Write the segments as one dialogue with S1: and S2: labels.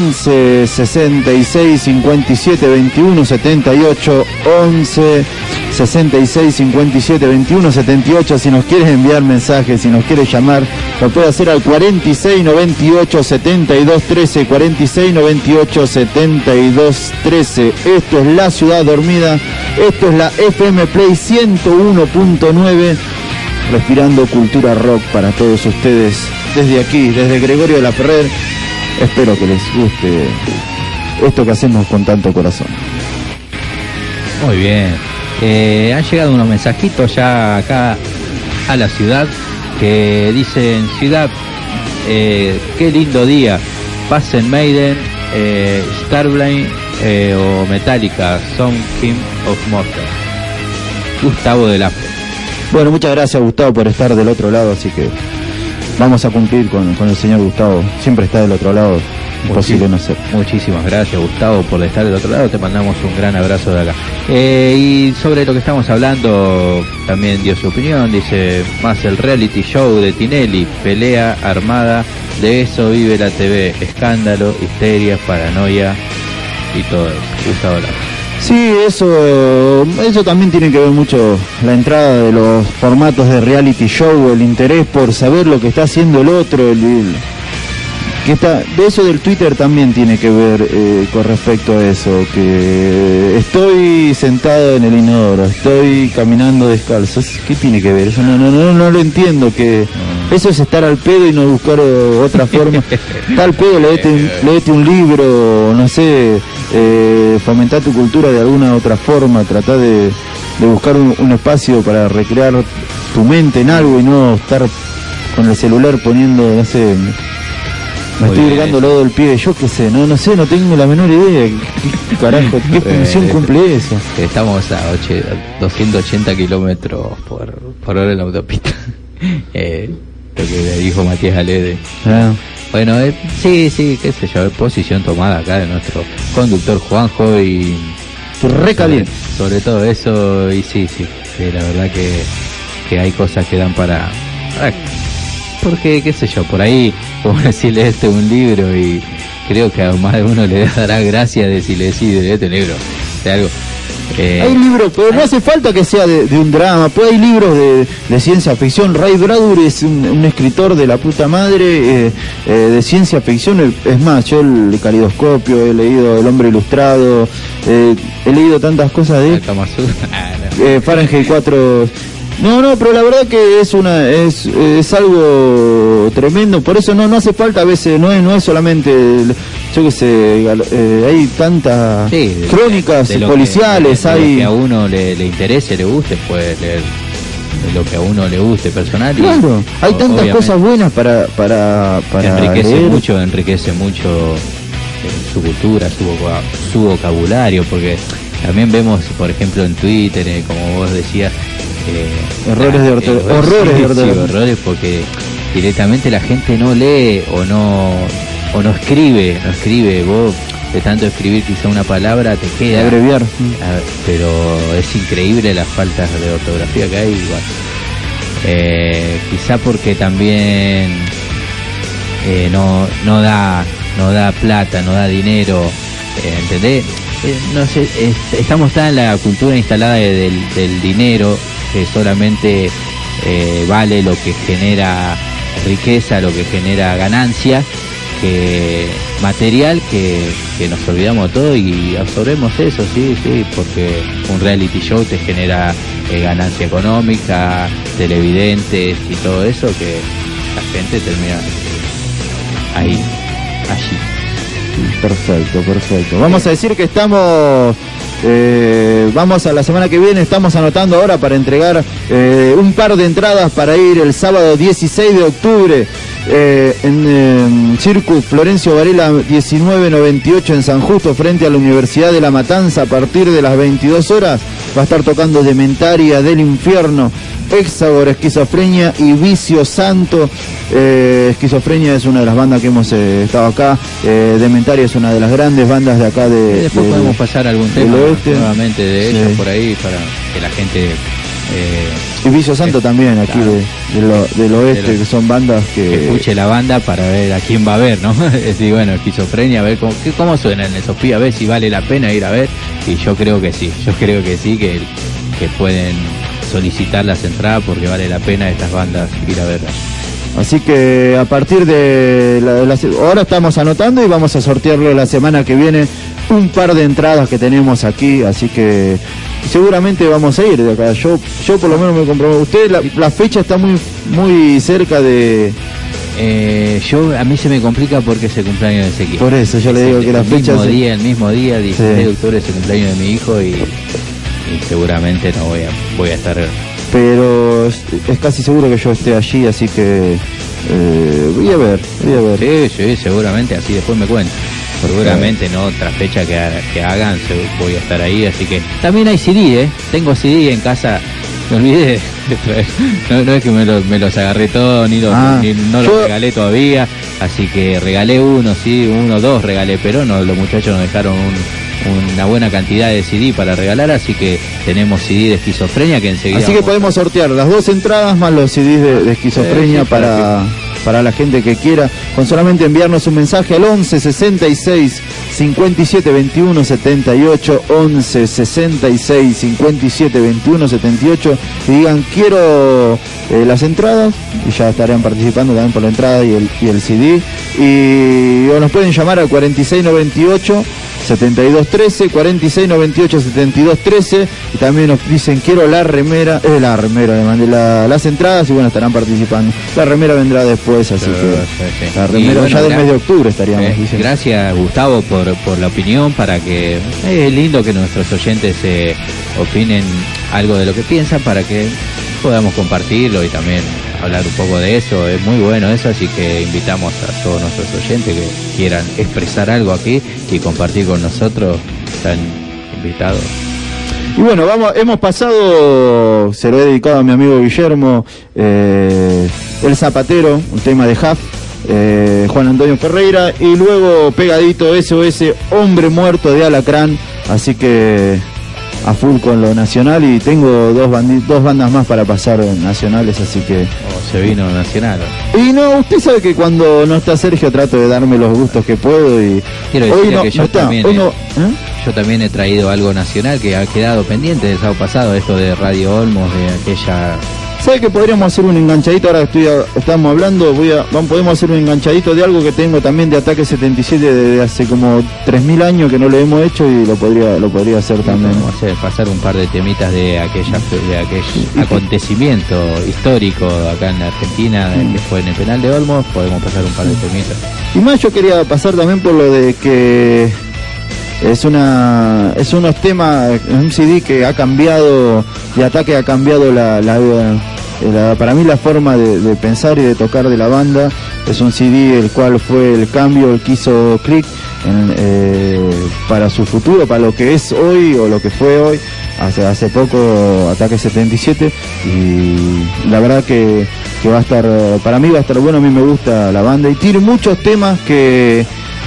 S1: 11 66 57 21 78, 11 66 57 21 78. Si nos quieres enviar mensajes, si nos quieres llamar, lo puede hacer al 46 98 72 13, 46 98 72 13. Esto es La Ciudad Dormida, esto es la FM Play 101.9, respirando cultura rock para todos ustedes desde aquí, desde Gregorio de la Ferrer. Espero que les guste esto que hacemos con tanto corazón.
S2: Muy bien. Han llegado unos mensajitos ya acá a la ciudad que dicen: ciudad, qué lindo día, pasen Maiden, Starblind o Metallica, Song King of Mortal. Gustavo de la Fe.
S1: Bueno, muchas gracias, Gustavo, por estar del otro lado, así que vamos a cumplir con el señor Gustavo. Siempre está del otro lado, imposible no ser.
S2: Muchísimas gracias, Gustavo, por estar del otro lado. Te mandamos un gran abrazo de acá. Y sobre lo que estamos hablando, también dio su opinión. Dice: más el reality show de Tinelli, pelea armada, de eso vive la TV, escándalo, histeria, paranoia y todo eso. Gustavo Lara.
S1: Sí, eso también tiene que ver mucho la entrada de los formatos de reality show, el interés por saber lo que está haciendo el otro, de eso del Twitter también tiene que ver con respecto a eso, que estoy sentado en el inodoro, estoy caminando descalzo. ¿Qué tiene que ver? Eso no lo entiendo, que eso es estar al pedo y no buscar otra forma. Está al pedo, léete un libro, no sé, fomentar tu cultura de alguna otra forma, tratar de buscar un espacio para recrear tu mente en algo y no estar con el celular poniendo, no sé, me estoy hurgando lo del pie, yo qué sé, no sé, no tengo la menor idea. ¿Qué carajo, qué función cumple eso?
S2: Estamos a 280 kilómetros por hora en la autopista. Lo que le dijo Matías Alede. Bueno, sí, qué sé yo, posición tomada acá de nuestro conductor Juanjo y...
S1: Recaliente.
S2: Sobre todo eso, y sí, la verdad que hay cosas que dan para porque, qué sé yo, por ahí, como decirle un libro, y creo que a más de uno le dará gracia decirle: sí, de un libro, de algo.
S1: Hay libros, pero no hace falta que sea de un drama, pues hay libros de ciencia ficción. Ray Bradbury es un escritor de la puta madre, de ciencia ficción. Es más, yo el Calidoscopio, he leído El Hombre Ilustrado, he leído tantas cosas de Fahrenheit 4. No, pero la verdad que es algo tremendo. Por eso no hace falta a veces, no es solamente, yo qué sé, hay tantas crónicas policiales,
S2: hay que a uno le interese, le guste, puede leer lo que a uno le guste personal.
S1: Claro, hay tantas cosas buenas para
S2: enriquece mucho su cultura, su vocabulario, porque también vemos, por ejemplo, en Twitter, como vos decías,
S1: horrores de ortografía.
S2: Horrores, porque directamente la gente no lee o no escribe. Vos, de tanto escribir quizá una palabra, te queda
S1: abreviar.
S2: Pero es increíble las faltas de ortografía que hay. Igual. Quizá porque también no da plata, no da dinero, ¿entendés? No sé, estamos tan en la cultura instalada del dinero, que solamente vale lo que genera riqueza, lo que genera ganancia, que material, que nos olvidamos de todo y absorbemos eso, sí, porque un reality show te genera ganancia económica, televidentes y todo eso, que la gente termina allí.
S1: Perfecto. Vamos a decir que estamos... vamos a la semana que viene, estamos anotando ahora para entregar un par de entradas para ir el sábado 16 de octubre en Circus Florencio Varela 1998 en San Justo, frente a la Universidad de La Matanza. A partir de las 22 horas va a estar tocando Dementaria, Del Infierno, Hexágora, Esquizofrenia y Vicio Santo. Esquizofrenia es una de las bandas que hemos estado acá. Dementaria es una de las grandes bandas de acá
S2: después podemos pasar algún tema nuevamente de ellos por ahí, para que la gente
S1: Y Vicio Santo también, aquí claro, del oeste, que son bandas que
S2: escuche la banda para ver a quién va a ver, ¿no? Es decir, bueno, Esquizofrenia, a ver cómo suenan esos pibes, a ver si vale la pena ir a ver. Y yo creo que sí, que pueden solicitar las entradas porque vale la pena estas bandas ir a verlas.
S1: Así que a partir de ahora estamos anotando y vamos a sortearlo la semana que viene, un par de entradas que tenemos aquí, así que seguramente vamos a ir de acá. Yo por lo menos me comprometo. Usted la fecha está muy cerca de...
S2: a mí se me complica porque es el cumpleaños de Ezequiel.
S1: Por eso yo le digo que la fecha...
S2: El mismo día, 16 de octubre es el cumpleaños de mi hijo y seguramente no voy a estar...
S1: Pero es casi seguro que yo esté allí, así que voy a ver.
S2: Sí, seguramente, así después me cuento. Seguramente no otra fecha que hagan, voy a estar ahí, así que... También hay CD, tengo CD en casa, me olvidé de traer. No es que me los agarré todos, no los regalé todavía, así que regalé dos regalé, pero no, los muchachos nos dejaron una buena cantidad de CD para regalar, así que tenemos CD de Esquizofrenia que enseguida...
S1: Así que podemos sortear las 2 entradas más los CDs de Esquizofrenia para la gente que quiera, con solamente enviarnos un mensaje al 11 66 57 21 78, 11 66 57 21 78, y digan quiero las entradas, y ya estarán participando también por la entrada y el CD, o nos pueden llamar al 4698 7213, 4698 7213, y también nos dicen quiero la remera, le mandé las entradas, y bueno, estarán participando. La remera vendrá después, así que la remera bueno, ya del mes de octubre estaríamos diciendo.
S2: Gracias, Gustavo, por la opinión, para que es lindo que nuestros oyentes opinen algo de lo que piensan, para que podamos compartirlo y también hablar un poco de eso. Es muy bueno eso, así que invitamos a todos nuestros oyentes que quieran expresar algo aquí y compartir con nosotros, están invitados.
S1: Y bueno, hemos pasado, se lo he dedicado a mi amigo Guillermo, El Zapatero, un tema de Huff, Juan Antonio Ferreira, y luego pegadito SOS, Hombre Muerto de Alacrán, así que a full con lo nacional, y tengo dos bandas más para pasar nacionales, así que...
S2: se vino nacional.
S1: Y no, usted sabe que cuando no está Sergio trato de darme los gustos que puedo, y
S2: quiero decir que yo también he traído algo nacional que ha quedado pendiente del sábado pasado, esto de Radio Olmos, de aquella...
S1: ¿Sabe que podríamos hacer un enganchadito? Ahora estamos hablando, podemos hacer un enganchadito de algo que tengo también de Ataque 77 desde hace como 3000 años que no lo hemos hecho, y lo podría hacer también.
S2: Podemos pasar un par de temitas de aquel acontecimiento histórico acá en la Argentina, que fue en el penal de Olmos. Podemos pasar un par de temitas.
S1: Y más yo quería pasar también por lo de que es unos temas, un CD que ha cambiado, de Ataque ha cambiado para mí la forma de pensar y de tocar de la banda. Es un CD el cual fue el cambio, el que hizo clic para su futuro, para lo que es hoy o lo que fue hoy. Hace poco Ataque 77, y la verdad que va a estar, para mí va a estar bueno. A mí me gusta la banda y tiene muchos temas que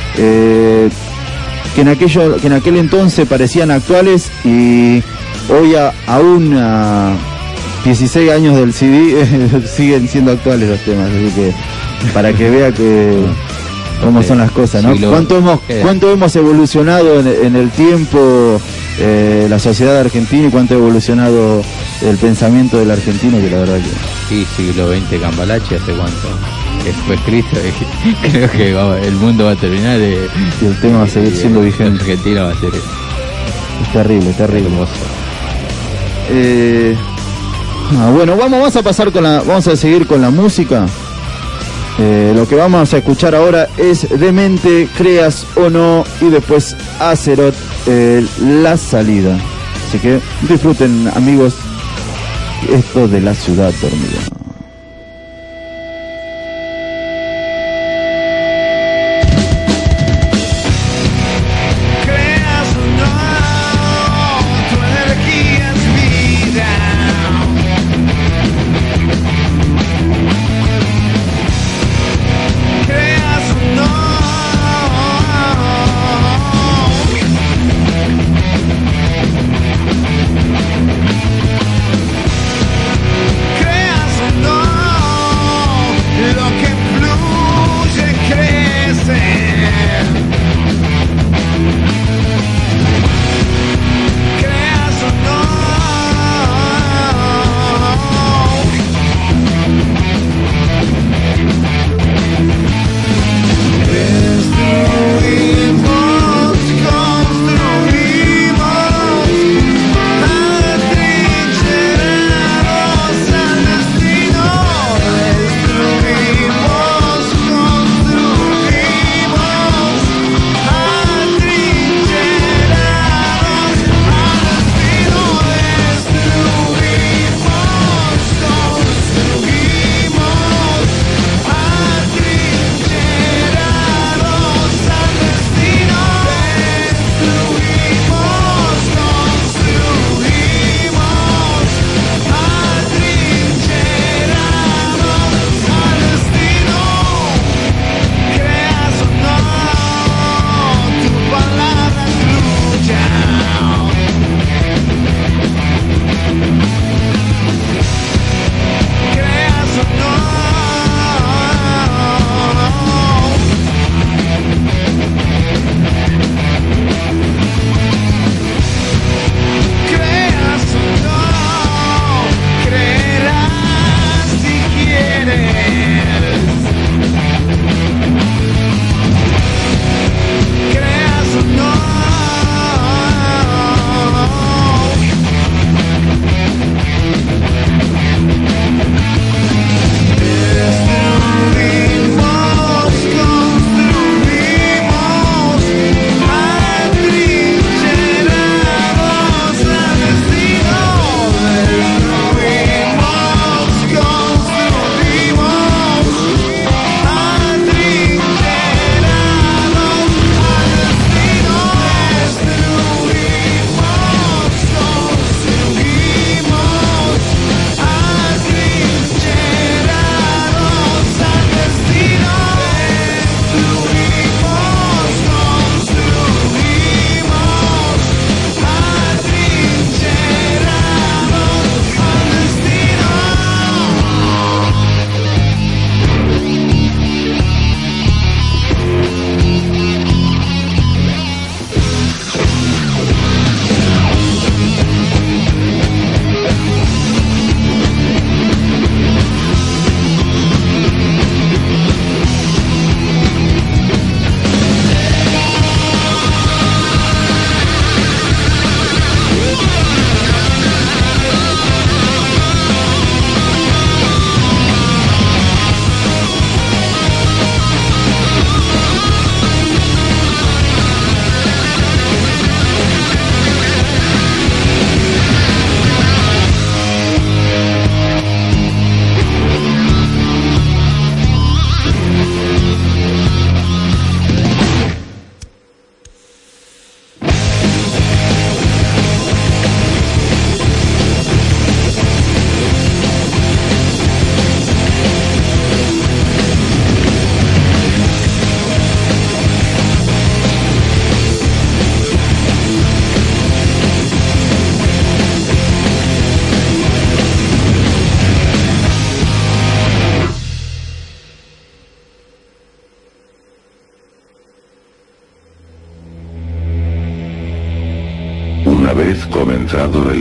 S1: en aquel entonces parecían actuales, y hoy aún a 16 años del CD siguen siendo actuales los temas, así que para que vea que cómo son las cosas, ¿no? ¿Cuánto hemos evolucionado en el tiempo, la sociedad argentina, y cuánto ha evolucionado el pensamiento del argentino, que la verdad que...
S2: Sí, siglo XX Cambalache, ¿hace cuánto? Que fue escrito, y creo que el mundo va a terminar y
S1: el tema va a seguir siendo vigente.
S2: Argentina va a ser eso.
S1: Es terrible.
S2: Hermoso.
S1: Bueno, vamos a seguir con la música. Lo que vamos a escuchar ahora es Demente, Creas o No, y después Azeroth, La Salida. Así que disfruten, amigos, esto de La Ciudad Dormida.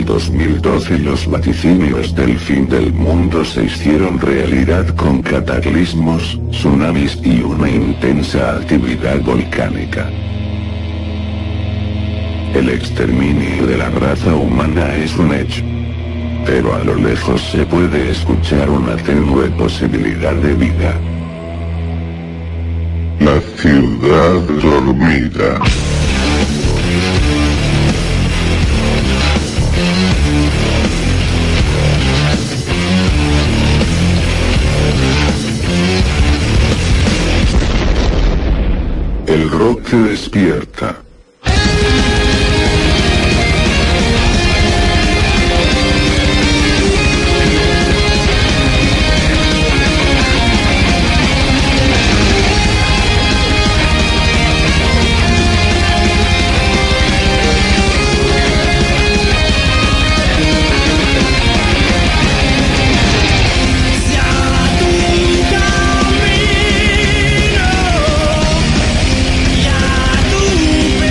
S3: 2012 los vaticinios del fin del mundo se hicieron realidad con cataclismos, tsunamis y una intensa actividad volcánica. El exterminio de la raza humana es un hecho. Pero a lo lejos se puede escuchar una tenue posibilidad de vida. La ciudad dormida. El rock te despierta.
S4: Ya tu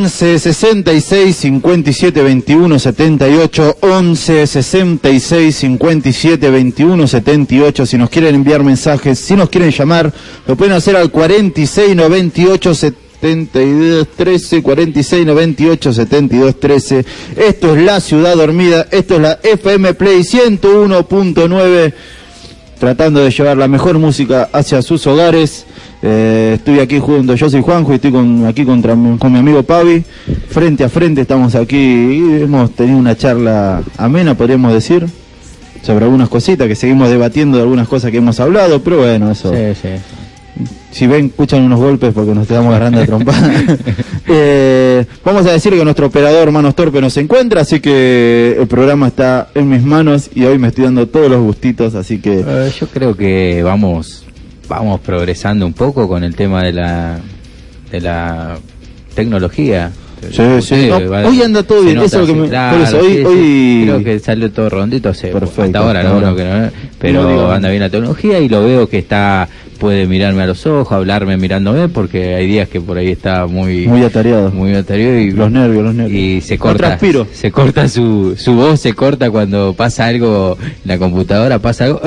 S1: 11 66 57 21 78, 11 66 57 21 78. Si nos quieren enviar mensajes, si nos quieren llamar, lo pueden hacer al 46 98 72 13, 46 98 72 13. Esto es La Ciudad Dormida, esto es la FM Play 101.9, tratando de llevar la mejor música hacia sus hogares. Estoy aquí junto, yo soy Juanjo y estoy aquí con mi amigo Pavi, frente a frente estamos aquí y hemos tenido una charla amena, podríamos decir, sobre algunas cositas que seguimos debatiendo de algunas cosas que hemos hablado, pero bueno, eso...
S2: Sí.
S1: Si ven, escuchan unos golpes porque nos estamos agarrando de trompada. Vamos a decir que nuestro operador Manos Torpe nos encuentra, así que el programa está en mis manos y hoy me estoy dando todos los gustitos, así que...
S2: Yo creo que vamos progresando un poco con el tema de la tecnología.
S1: Sí. Hoy anda todo bien, eso es lo que
S2: claro,
S1: por eso, hoy...
S2: creo que salió todo rondito,
S1: perfecto,
S2: hasta ahora, ¿no? Pero anda bien la tecnología y lo veo que puede mirarme a los ojos, hablarme mirándome, porque hay días que por ahí está muy
S1: atareado
S2: y
S1: los nervios
S2: y se corta su voz, se corta cuando pasa algo en la computadora, pasa algo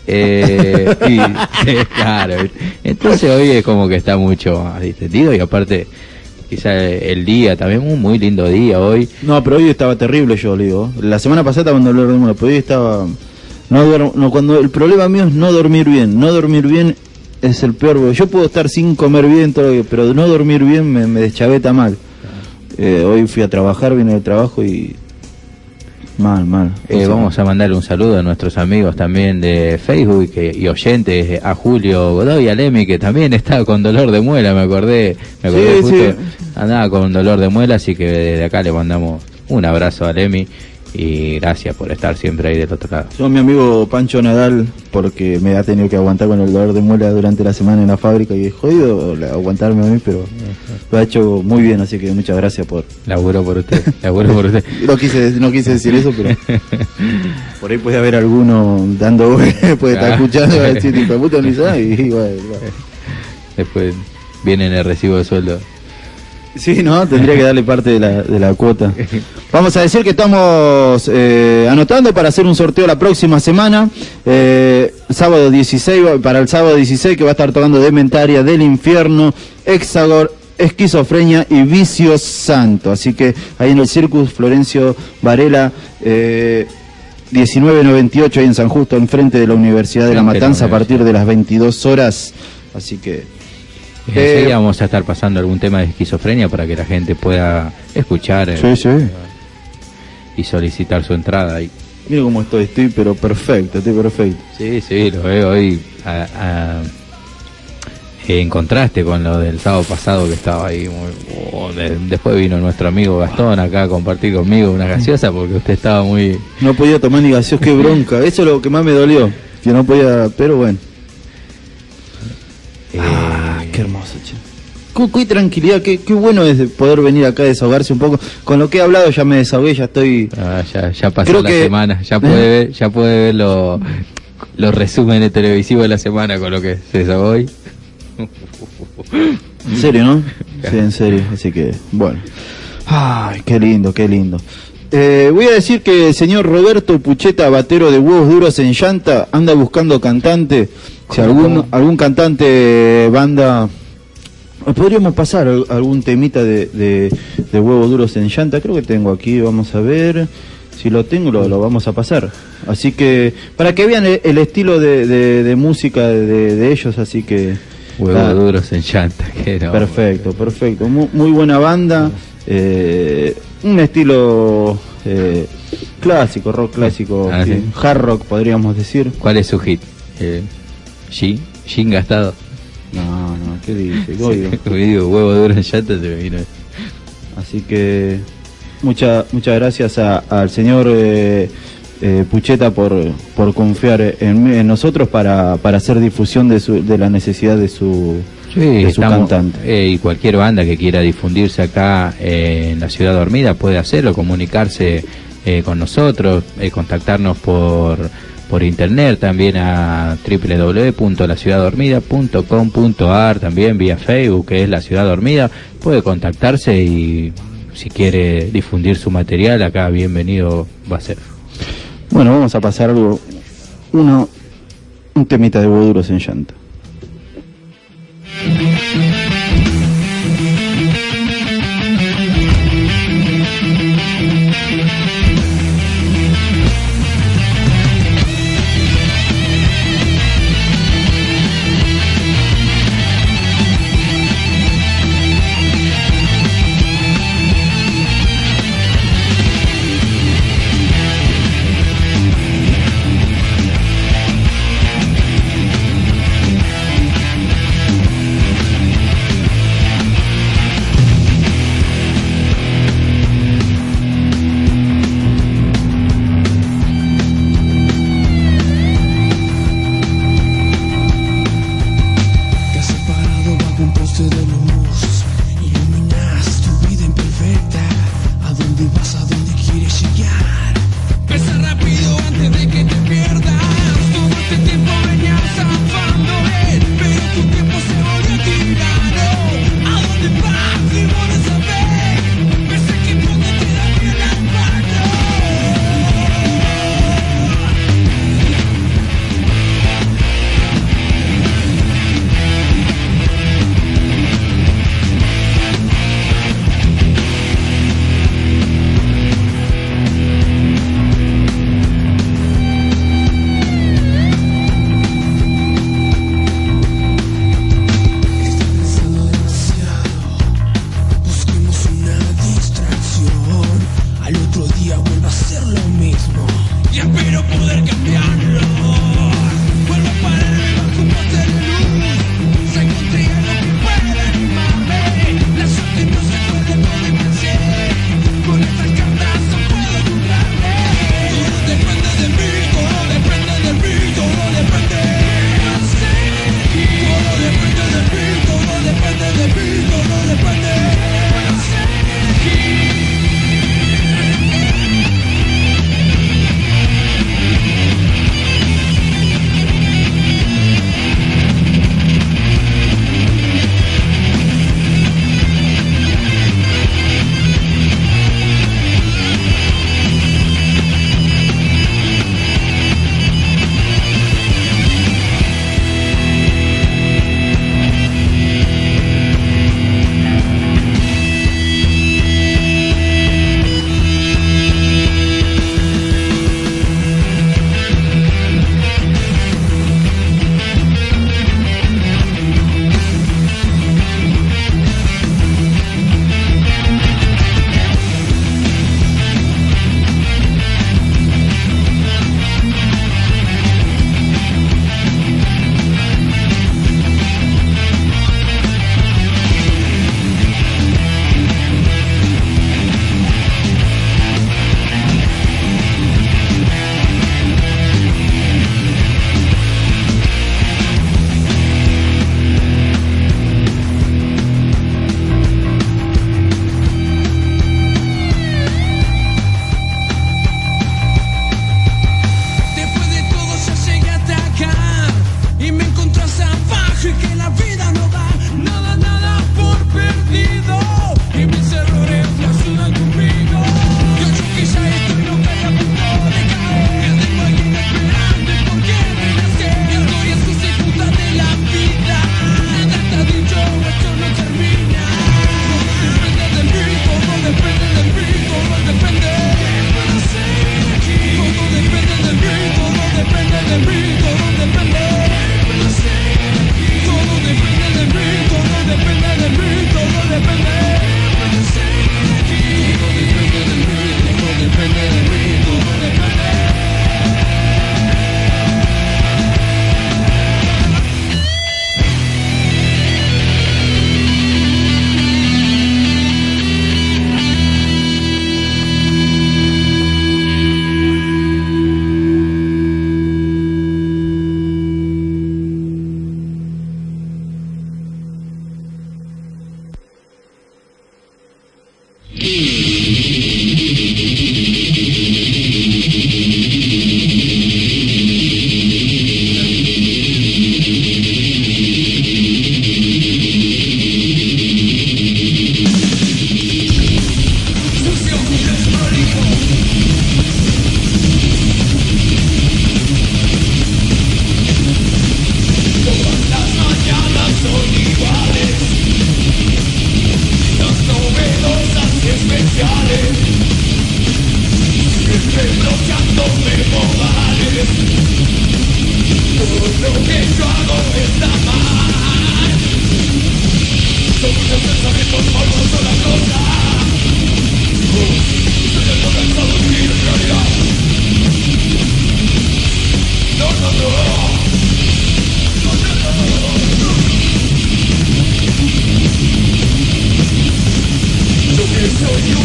S2: claro, entonces hoy es como que está mucho más distendido y aparte quizá el día también, un muy lindo día hoy.
S1: No, pero hoy estaba terrible, yo le digo. La semana pasada estaba con dolor de muela, pero hoy estaba... cuando el problema mío es no dormir bien. No dormir bien es el peor, porque yo puedo estar sin comer bien, pero no dormir bien me deschaveta mal. Hoy fui a trabajar, vine del trabajo y... Mal.
S2: Vamos a mandarle un saludo a nuestros amigos también de Facebook y oyentes, a Julio Godoy y a Lemi, que también estaba con dolor de muela, me acordé justo, sí. Andaba con dolor de muela, así que desde acá le mandamos un abrazo a Lemi y gracias por estar siempre ahí del otro lado.
S1: Yo, mi amigo Pancho Nadal, porque me ha tenido que aguantar con el dolor de muela durante la semana en la fábrica y es jodido aguantarme a mí, pero lo ha hecho muy bien, así que muchas gracias por...
S2: Laburo por usted.
S1: No quise decir eso, pero por ahí puede haber alguno dando puede estar escuchando y decir, tipo, puta, ni sabe, y bueno.
S2: Después viene en el recibo de sueldo.
S1: Sí, no, tendría que darle parte de la cuota. Vamos a decir que estamos anotando para hacer un sorteo la próxima semana, sábado 16, para el sábado 16, que va a estar tocando Dementaria, Del Infierno, Hexagor, Esquizofrenia y Vicio Santo. Así que ahí en el Circus Florencio Varela, 1998, ahí en San Justo, enfrente de la Universidad de La Matanza, a partir de las 22 horas. Así que...
S2: enseguida vamos a estar pasando algún tema de esquizofrenia para que la gente pueda escuchar y solicitar su entrada ahí.
S1: Mira cómo estoy pero perfecto,
S2: Sí, lo veo hoy en contraste con lo del sábado pasado que estaba ahí después vino nuestro amigo Gastón acá a compartir conmigo una gaseosa porque usted estaba muy...
S1: No podía tomar ni gaseosa, qué bronca, eso es lo que más me dolió, que no podía, pero bueno. Qué hermoso, che. Qué tranquilidad, qué bueno es poder venir acá a desahogarse un poco. Con lo que he hablado ya me desahogué, ya estoy...
S2: ya pasó la semana, ya puede ver los resúmenes televisivos de la semana con lo que se desahogó hoy.
S1: En serio, ¿no? Sí, en serio, así que, bueno. Ay, qué lindo. Voy a decir que el señor Roberto Pucheta, batero de Huevos Duros en Llanta, anda buscando cantante. Si algún cantante, banda, podríamos pasar algún temita de Huevos Duros en Llanta. Creo que tengo aquí, vamos a ver. Si lo tengo, lo vamos a pasar. Así que, para que vean el estilo de música de ellos, así que...
S2: Huevos Duros en Llanta.
S1: Perfecto. Muy buena banda. Un estilo clásico, rock clásico,
S2: ¿sí?
S1: Hard rock podríamos decir.
S2: ¿Cuál es su hit? ¿Gin gastado?
S1: No, ¿qué dice?
S2: Digo, Huevo Duro en Llanta, se me vino.
S1: Así que muchas gracias al señor Pucheta por confiar en nosotros para hacer difusión de la necesidad de su cantante.
S2: Y cualquier banda que quiera difundirse acá en la Ciudad Dormida puede hacerlo, comunicarse con nosotros, contactarnos por por internet también a www.laciudaddormida.com.ar, también vía Facebook, que es La Ciudad Dormida. Puede contactarse y si quiere difundir su material, acá bienvenido va a ser.
S1: Bueno, vamos a pasar algo, un temita de Huevo en Llanto.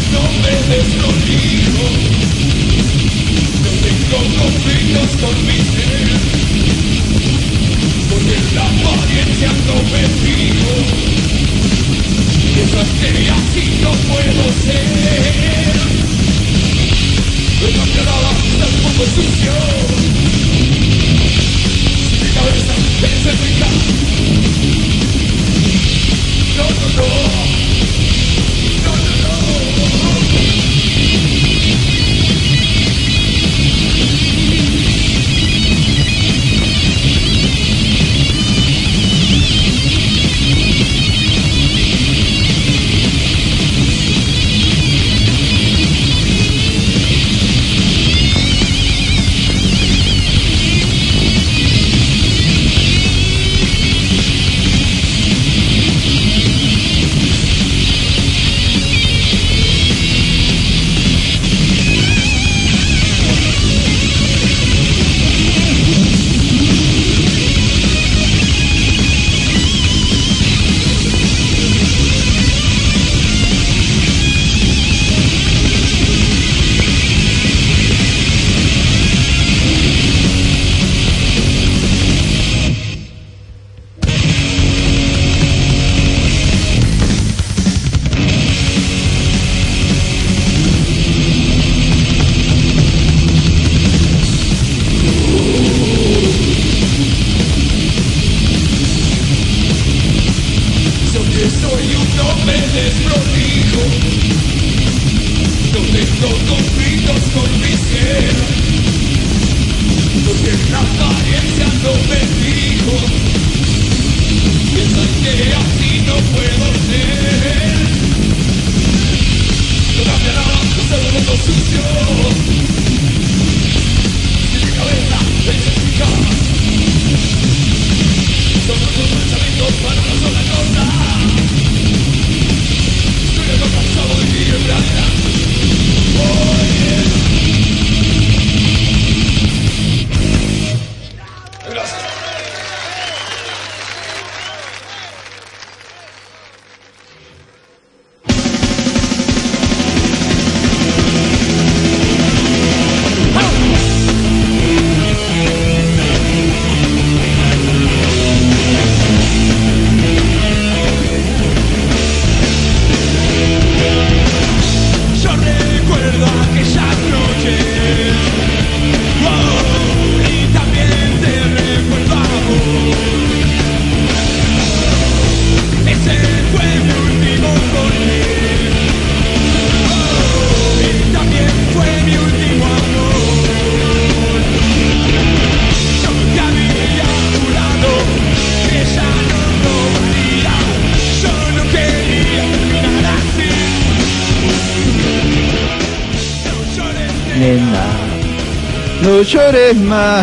S1: No llores más.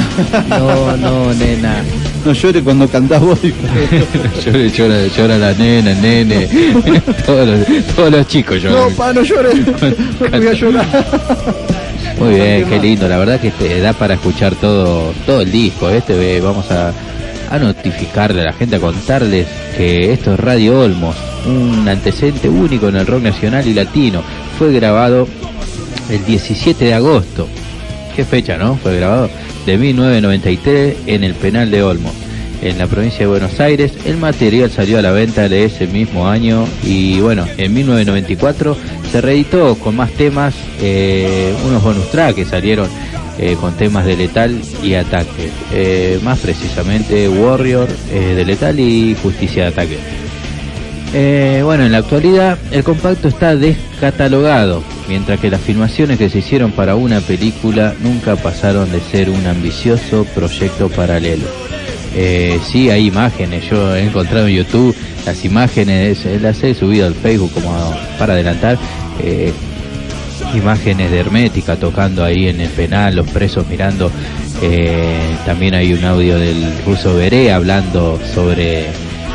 S2: No, nena.
S1: No llores cuando cantás vos.
S2: Llora la nena, el nene. todos los chicos lloran.
S1: No, pa, no llores. No voy a llorar.
S2: Muy bien, qué lindo. La verdad que te da para escuchar todo el disco. Vamos a notificarle a la gente, a contarles que esto es Radio Olmos, un antecedente único en el rock nacional y latino. Fue grabado el 17 de agosto. ¿Qué fecha, no? Fue grabado de 1993 en el Penal de Olmos, en la provincia de Buenos Aires. El material salió a la venta de ese mismo año y bueno, en 1994 se reeditó con más temas, unos bonus tracks que salieron con temas de Letal y Ataque, más precisamente Warrior de Letal y Justicia de Ataque. Bueno, en la actualidad el compacto está descatalogado, mientras que las filmaciones que se hicieron para una película nunca pasaron de ser un ambicioso proyecto paralelo. Sí, hay imágenes, yo he encontrado en YouTube las imágenes, las he subido al Facebook como para adelantar, imágenes de Hermética tocando ahí en el penal, los presos mirando. También hay un audio del Ruso Veré hablando sobre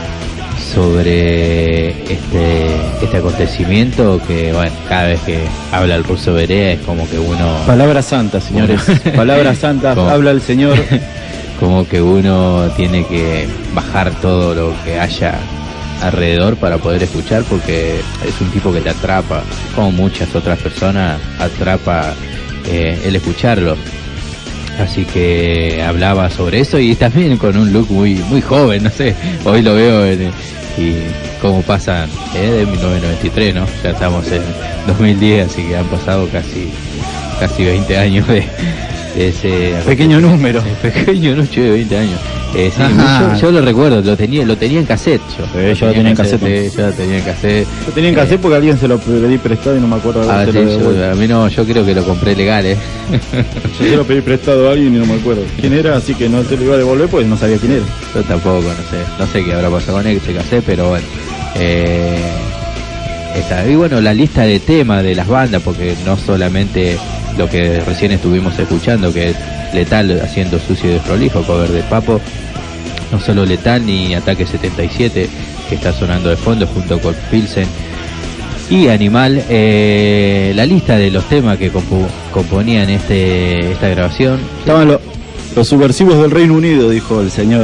S2: este acontecimiento, que bueno, cada vez que habla el Ruso Veré es como que uno...
S1: Palabra santa, señores. Palabra santa, habla el Señor.
S2: Como que uno tiene que bajar todo lo que haya alrededor para poder escuchar, porque es un tipo que te atrapa, como muchas otras personas, atrapa el escucharlo. Así que hablaba sobre eso y también con un look muy muy joven, no sé, hoy lo veo y cómo pasan de 1993, ¿no? Ya estamos en 2010, así que han pasado casi 20 años de ese
S1: pequeño número.
S2: Pequeño noche de 20 años. Sí, yo lo recuerdo, lo tenía en cassette.
S1: Yo lo tenía en cassette.
S2: Yo lo tenía en cassette.
S1: Lo tenía en cassette porque alguien se lo pedí prestado y no me acuerdo.
S2: A mí no, yo creo que lo compré legal,
S1: Yo se lo pedí prestado a alguien y no me acuerdo quién era, así que no se lo iba a devolver pues no sabía quién era.
S2: Yo tampoco, no sé qué habrá pasado con ese cassette, pero bueno. Y bueno, la lista de temas de las bandas, porque no solamente lo que recién estuvimos escuchando, que es Letal haciendo Sucio y Desprolijo, cover de Papo, no solo Letal ni Ataque 77, que está sonando de fondo junto con Pilsen y Animal. La lista de los temas que componían esta grabación.
S1: Estaban los subversivos del Reino Unido, dijo el señor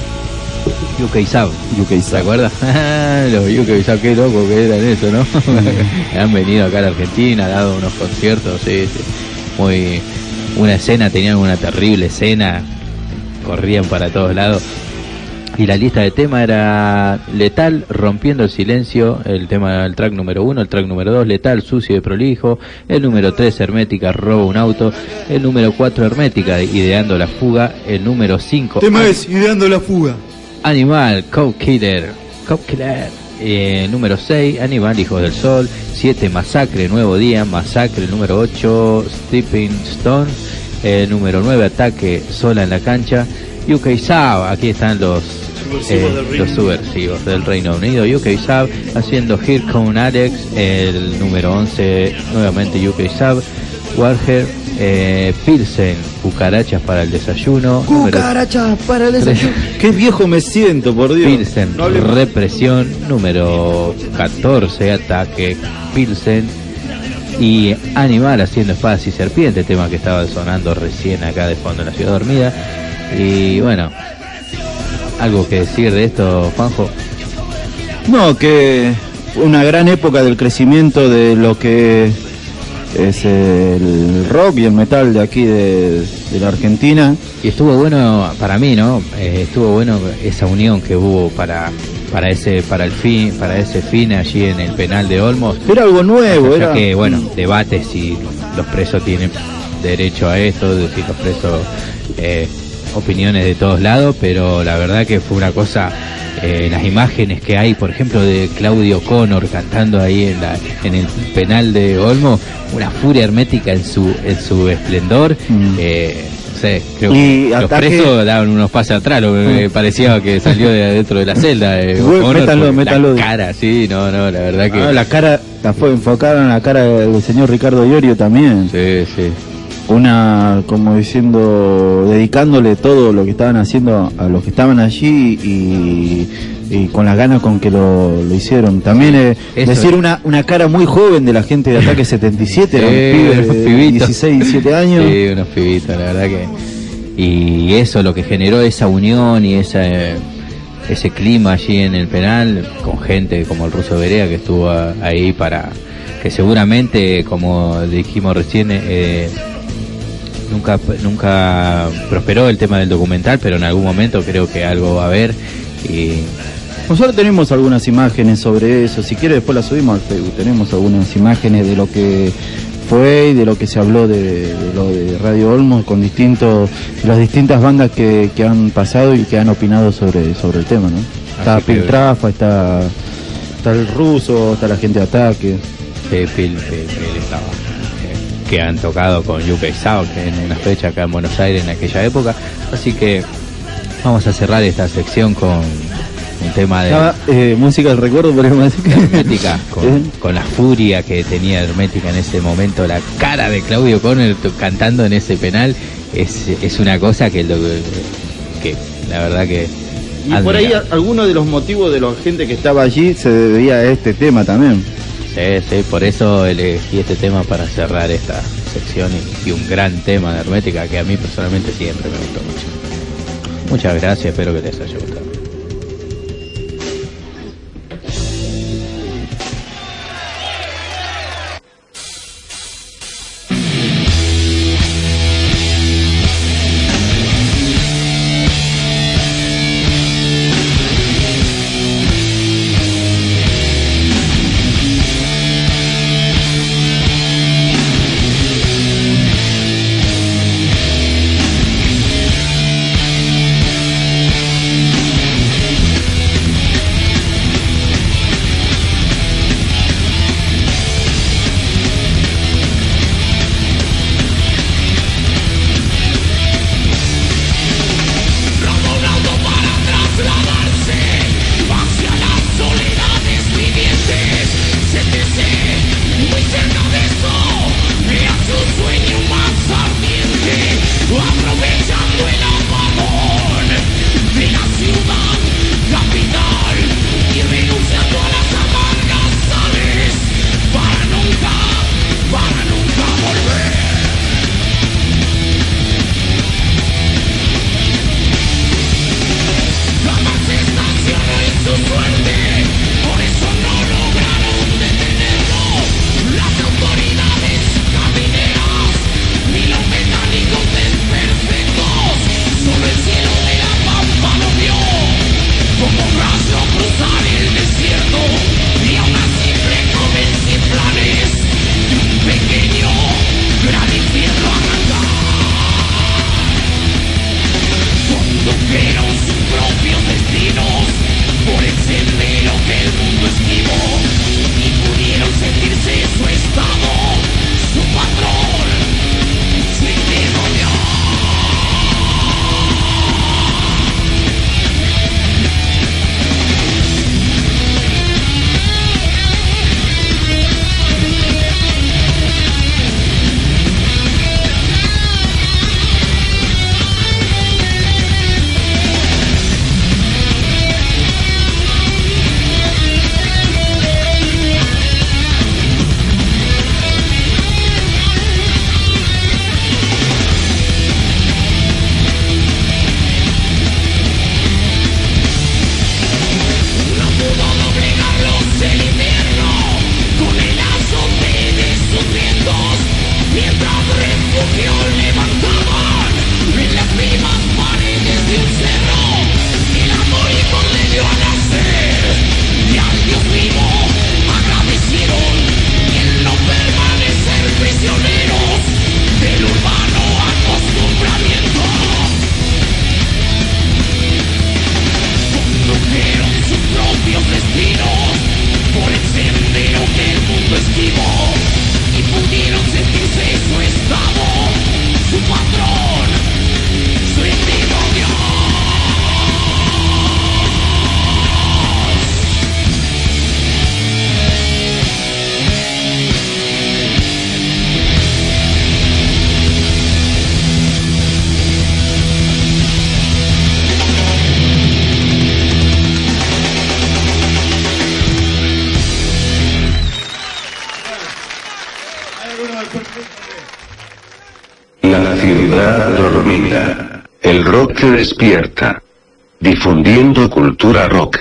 S2: UK Sound.
S1: ¿Te
S2: acuerdas? Los UK Sound, qué loco que eran eso, ¿no? Han venido acá a la Argentina, dado unos conciertos, sí. Una escena, tenían una terrible escena, corrían para todos lados. Y la lista de temas era Letal, Rompiendo el Silencio, el track número 1, el track número 2, Letal, Sucio y Prolijo, el número 3, Hermética, Robo un Auto, el número 4, Hermética, Ideando la Fuga, el número 5...
S1: Tema es Ideando la Fuga.
S2: Animal, Cop Killer. Número 6, Animal, Hijos del Sol. 7, Masacre, Nuevo Día. Masacre, número 8, Stepping Stone. Número 9, Ataque, Sola en la Cancha. UK Sab, aquí están los subversivos del Reino Unido. UK Sab haciendo Here Come Alex. El número 11, nuevamente UK Sab. Warher, Pilsen, Cucarachas para el Desayuno.
S1: Cucarachas para el desayuno. Qué viejo me siento, por Dios.
S2: Pilsen, Represión, número 14, Ataque, Pilsen. Y Animal haciendo Espadas y Serpientes, tema que estaba sonando recién acá de fondo en la Ciudad Dormida. Y bueno, ¿algo que decir de esto, Juanjo?
S1: No, que una gran época del crecimiento de lo que es el rock y el metal de aquí de la Argentina.
S2: Y estuvo bueno para mí, ¿no? Estuvo bueno esa unión que hubo para ese fin allí en el penal de Olmos.
S1: Era algo nuevo,
S2: era que bueno, debate si los presos tienen derecho a esto, de si los presos opiniones de todos lados, pero la verdad que fue una cosa. Las imágenes que hay, por ejemplo, de Claudio Connor cantando ahí en el penal de Olmo, una furia hermética en su esplendor. No sé, creo que los presos daban unos pasos atrás, me parecía que salió de adentro de la celda.
S1: Métalo.
S2: La cara, sí, no, la verdad que...
S1: la cara, enfocaron la cara del señor Ricardo Iorio también.
S2: Sí.
S1: Una, como diciendo, dedicándole todo lo que estaban haciendo a los que estaban allí y con las ganas con que lo hicieron. También decir una cara muy joven de la gente de Ataque 77, eran pibes de 16, 17 años.
S2: Sí, unos pibitos, la verdad que... Y eso, lo que generó esa unión y ese clima allí en el penal, con gente como el Ruso Berea que estuvo ahí para... que seguramente, como dijimos recién... Nunca prosperó el tema del documental, pero en algún momento creo que algo va a haber. Y
S1: nosotros tenemos algunas imágenes sobre eso, si quiere después las subimos al Facebook. Tenemos algunas imágenes de lo que fue y de lo que se habló de lo de Radio Olmos con las distintas bandas que han pasado y que han opinado sobre el tema, ¿no? Está Piltrafa, está el Ruso, está la gente de Ataque.
S2: Phil estaba, que han tocado con UK Sound en una fecha acá en Buenos Aires en aquella época. Así que vamos a cerrar esta sección con un tema de
S1: música del recuerdo, pero
S2: Hermética, con la furia que tenía Hermética en ese momento, la cara de Claudio Connor cantando en ese penal es una cosa que la verdad que
S1: y admira. Por ahí alguno de los motivos de la gente que estaba allí se debía a este tema también.
S2: Sí, por eso elegí este tema para cerrar esta sección y un gran tema de Hermética que a mí personalmente siempre me gustó mucho. Muchas gracias, espero que les haya gustado.
S3: la ciudad dormida. El rock te despierta. Difundiendo cultura rock.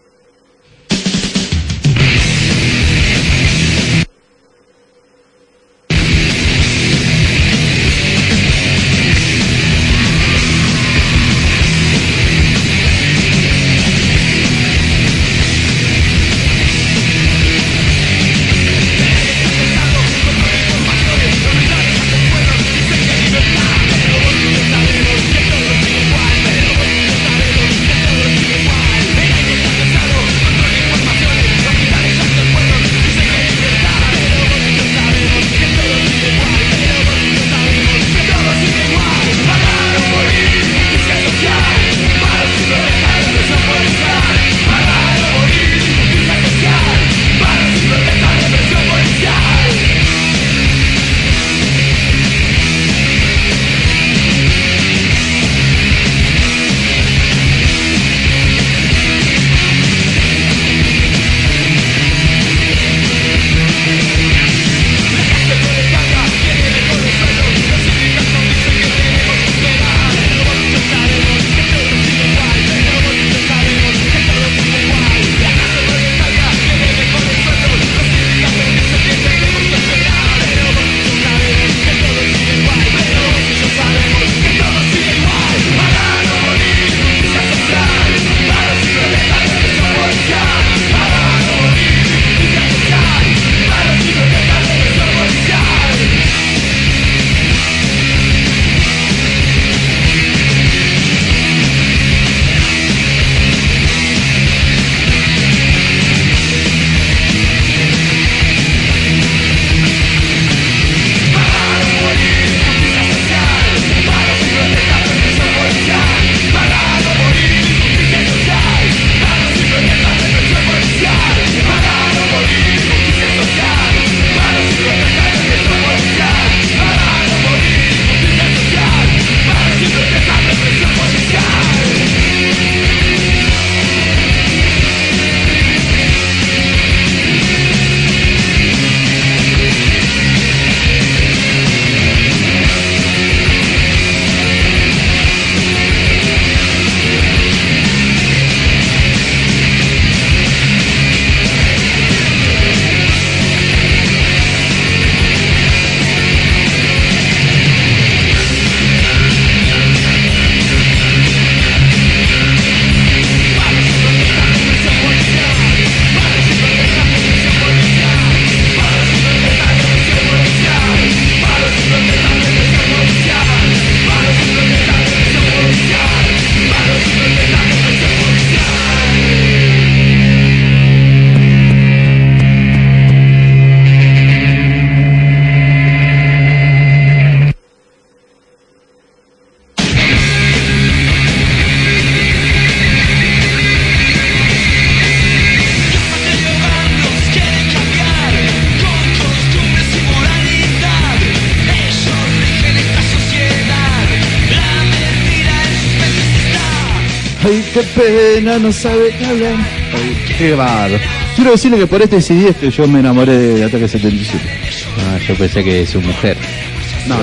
S1: Ay, qué pena, no sabe qué hablar. Ay, qué barro. Quiero decirle que por este CD es que yo me enamoré de Ataque 77.
S2: Ah, yo pensé que de su mujer.
S1: No.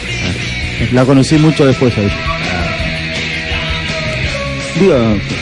S1: Ah. La conocí mucho después a ella. Diga.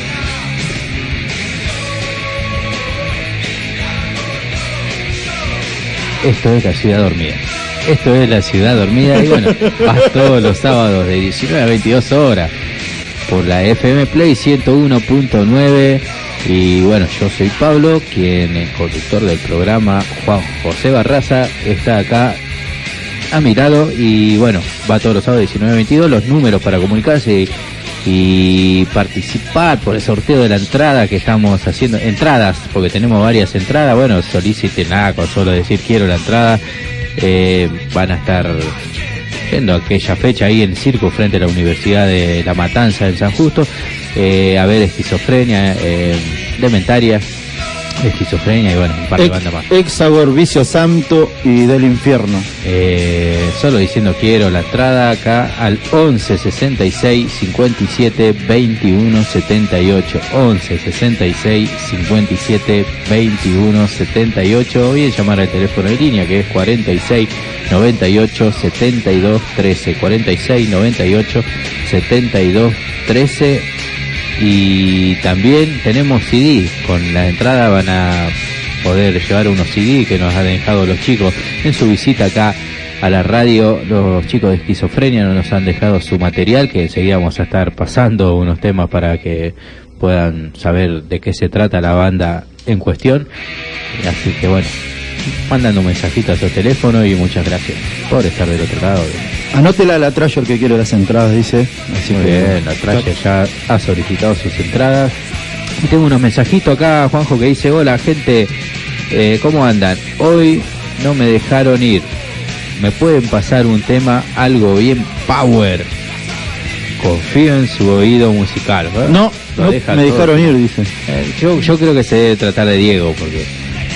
S2: Esto es la ciudad dormida. Esto es la ciudad dormida y bueno, vas todos los sábados de 19 a 22 horas por la FM Play 101.9 y bueno, yo soy Pablo, quien es conductor del programa. Juan José Barraza está acá a mi lado y bueno, va todos los sábados de 19 a 22, los números para comunicarse y participar por el sorteo de la entrada que estamos haciendo, entradas, porque tenemos varias entradas, bueno, soliciten nada, con solo decir quiero la entrada, van a estar yendo a aquella fecha ahí en el circo frente a la Universidad de La Matanza en San Justo, a ver Esquizofrenia, Dementaria, Esquizofrenia y bueno, un par de bandas más.
S1: Exagor, Vicio Santo y Del Infierno.
S2: Solo diciendo quiero la entrada acá al 11 66 57 21 78. 11 66 57 21 78. Bien, llamar al teléfono de línea que es 46 98 72 13. 46 98 72 13. Y también tenemos CD. Con la entrada van a poder llevar unos CD que nos han dejado los chicos en su visita acá a la radio. Los chicos de Esquizofrenia nos han dejado su material, que enseguida vamos a estar pasando unos temas para que puedan saber de qué se trata la banda en cuestión. Así que bueno, mandando un mensajito a su teléfono y muchas gracias por estar del otro lado.
S1: Anótela a la Trasher que quiero las entradas, dice. Así
S2: muy
S1: que
S2: bien, la Trasher ya ha solicitado sus entradas. Y tengo unos mensajitos acá, Juanjo, que dice: hola gente, ¿cómo andan? Hoy no me dejaron ir. ¿Me pueden pasar un tema, algo bien power? Confío en su oído musical.
S1: No, me dejaron ir, dice.
S2: Yo creo que se debe tratar de Diego, porque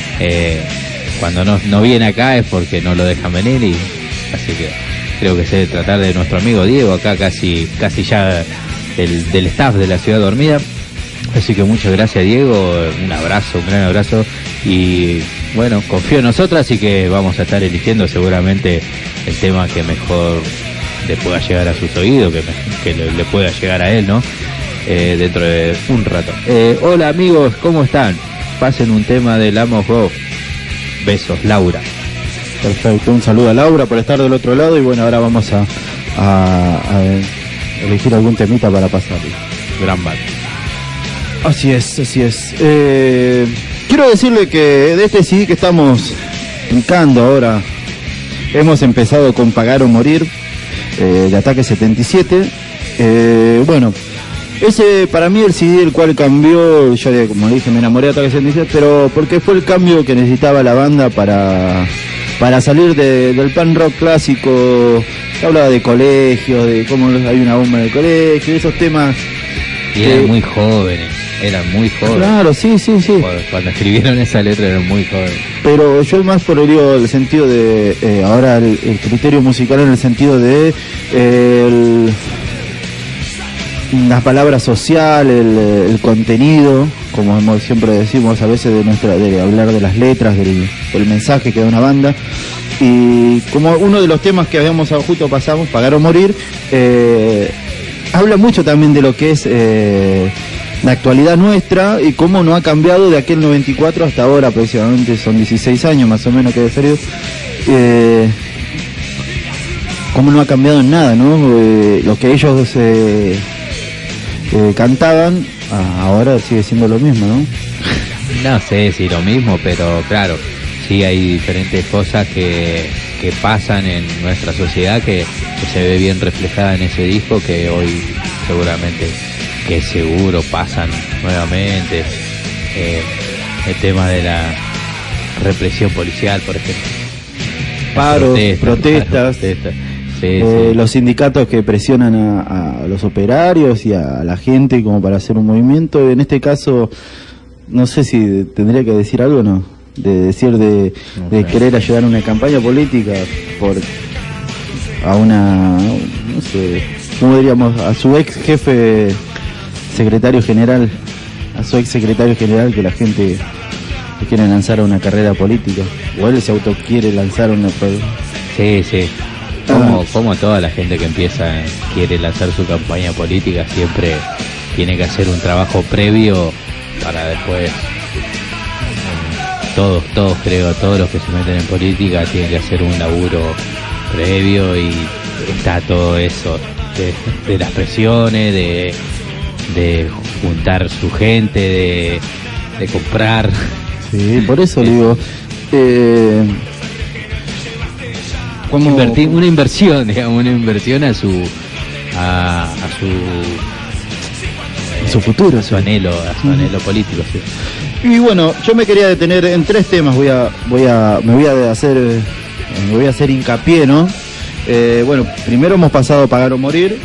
S2: cuando no viene acá es porque no lo dejan venir, y así que creo que se debe tratar de nuestro amigo Diego, acá casi ya del staff de La Ciudad Dormida. Así que muchas gracias, Diego, un abrazo, un gran abrazo, y bueno, confío en nosotros, así que vamos a estar eligiendo seguramente el tema que mejor le pueda llegar a sus oídos, que le pueda llegar a él, ¿no? Dentro de un rato. Hola amigos, ¿cómo están? Pasen un tema del Amos Rock. Besos, Laura.
S1: Perfecto, un saludo a Laura por estar del otro lado, y bueno, ahora vamos a elegir algún temita para pasar.
S2: Gran banda.
S1: Así es, así es. Quiero decirle que de este CD que estamos picando ahora, hemos empezado con Pagar o Morir, de Ataque 77. Bueno, ese para mí el CD el cual cambió, yo como dije, me enamoré de Ataque 77, pero porque fue el cambio que necesitaba la banda para salir del pan rock clásico. Se hablaba de colegios, de cómo hay una bomba en el colegio, esos temas.
S2: Y eran muy jóvenes. Eran muy jóvenes.
S1: Claro, sí.
S2: Cuando escribieron esa letra eran muy jóvenes.
S1: Pero yo más por el sentido de, ahora el criterio musical en el sentido de la palabra social, el contenido, como siempre decimos a veces de hablar de las letras, del mensaje que da una banda. Y como uno de los temas que habíamos justo pasamos, Pagar o Morir, habla mucho también de lo que es la actualidad nuestra y cómo no ha cambiado de aquel 94 hasta ahora, aproximadamente son 16 años más o menos que de serio. Cómo no ha cambiado en nada, ¿no? Lo que ellos cantaban, ahora sigue siendo lo mismo, ¿no?
S2: No sé si lo mismo, pero claro, sí hay diferentes cosas que pasan en nuestra sociedad que se ve bien reflejada en ese disco, que hoy seguramente, que seguro pasan nuevamente. El tema de la represión policial, por ejemplo.
S1: Paros, protestas. Sí. Los sindicatos que presionan a los operarios y a la gente como para hacer un movimiento. En este caso, no sé si tendría que decir algo o no, de querer ayudar a una campaña política a una, no sé, ¿cómo diríamos? A su ex jefe secretario general, que la gente quiere lanzar a una carrera política, o él se quiere lanzar a una...
S2: Sí. Como toda la gente que quiere lanzar su campaña política, siempre tiene que hacer un trabajo previo para después. Todos creo, todos los que se meten en política tienen que hacer un laburo previo, y está todo eso de las presiones, de juntar su gente, de comprar.
S1: Sí, por eso digo,
S2: como una inversión a su
S1: futuro,
S2: a su anhelo político, sí.
S1: Y bueno, yo me quería detener en tres temas, me voy a hacer hincapié, ¿no? Bueno, primero hemos pasado Pagar o Morir,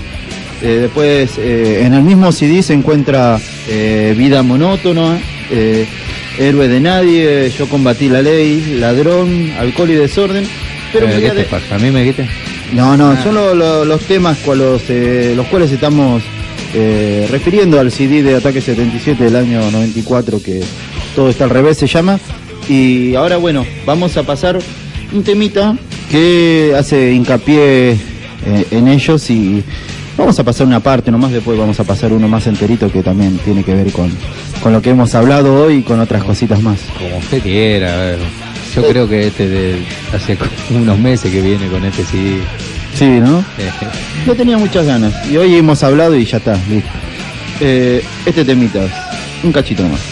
S1: después en el mismo CD se encuentra Vida Monótona, Héroe de nadie, Yo combatí la ley, Ladrón, Alcohol y desorden. Pero
S2: ¿Qué te pasa? ¿A mí me dijiste?
S1: No, son los temas con los cuales estamos refiriendo al CD de Ataque 77 del año 94, que todo está al revés se llama. Y ahora bueno, vamos a pasar un temita que hace hincapié en ellos, y vamos a pasar una parte nomás, después vamos a pasar uno más enterito que también tiene que ver con lo que hemos hablado hoy y con otras cositas más.
S2: Como usted quiera, a ver. Yo creo que hace unos meses que viene con este CD.
S1: Sí, ¿no? Yo tenía muchas ganas y hoy hemos hablado y ya está, listo. Este temita, un cachito más.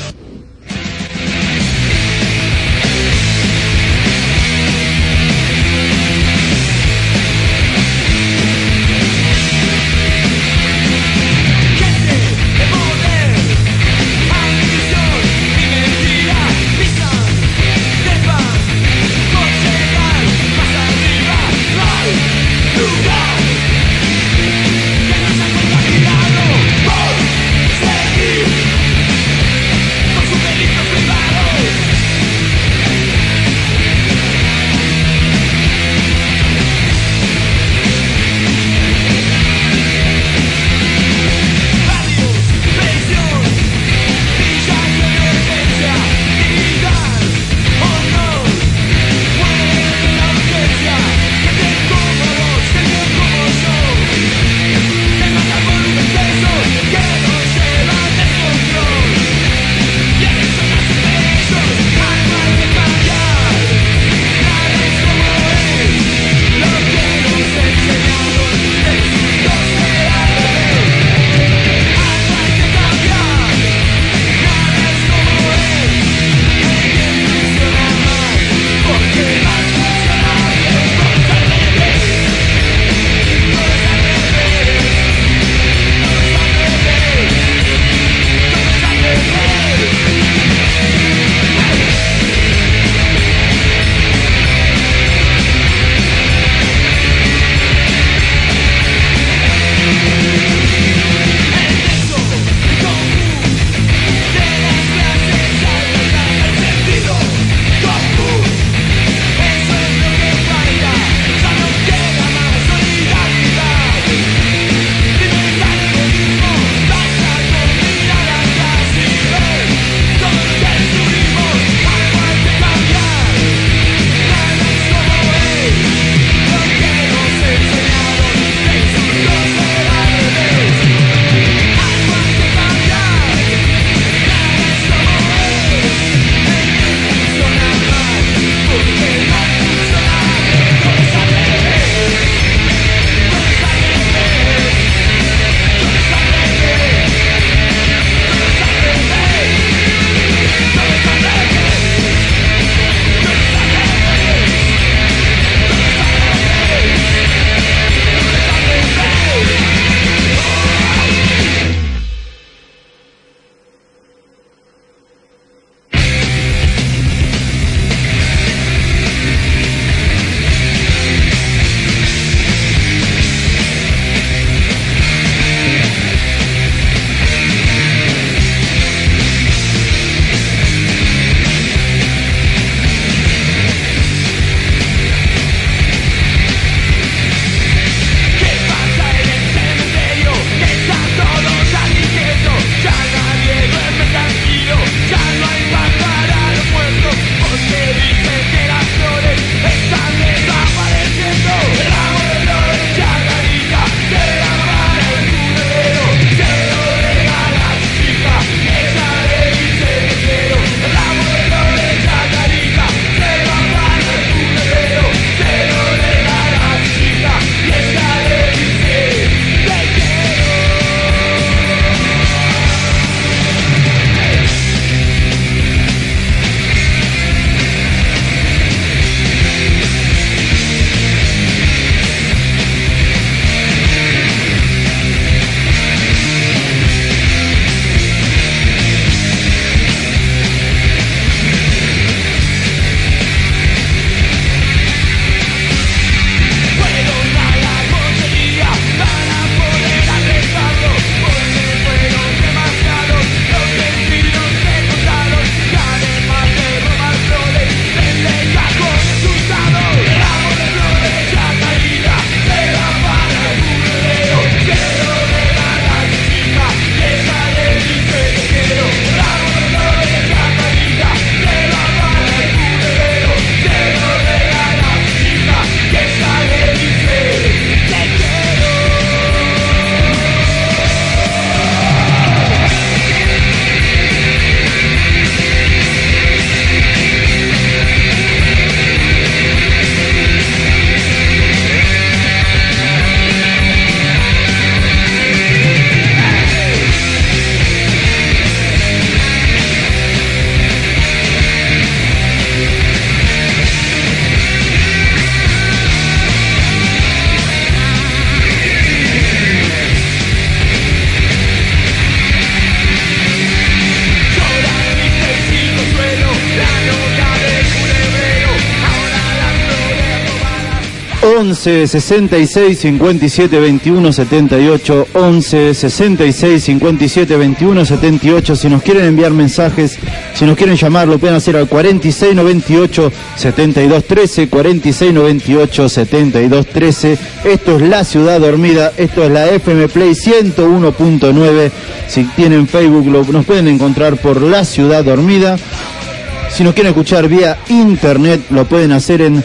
S1: 11 66 57 21 78, 11 66 57 21 78. Si nos quieren enviar mensajes, si nos quieren llamar, lo pueden hacer al 46 98 72 13, 46 98 72 13. Esto es La Ciudad Dormida, esto es la FM Play 101.9. Si tienen Facebook nos pueden encontrar por La Ciudad Dormida. Si nos quieren escuchar vía internet, lo pueden hacer en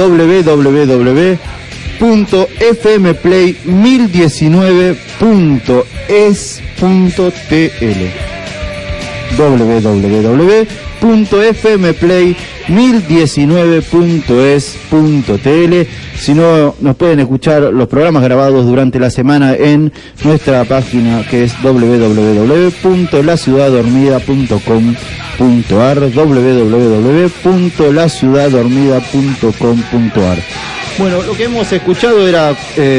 S1: www.fmplay1019.es.tl, www.fmplay1019.es.tl. Si no, nos pueden escuchar los programas grabados durante la semana en nuestra página, que es www.laciudaddormida.com.ar, www.laciudaddormida.com.ar. Bueno, lo que hemos escuchado era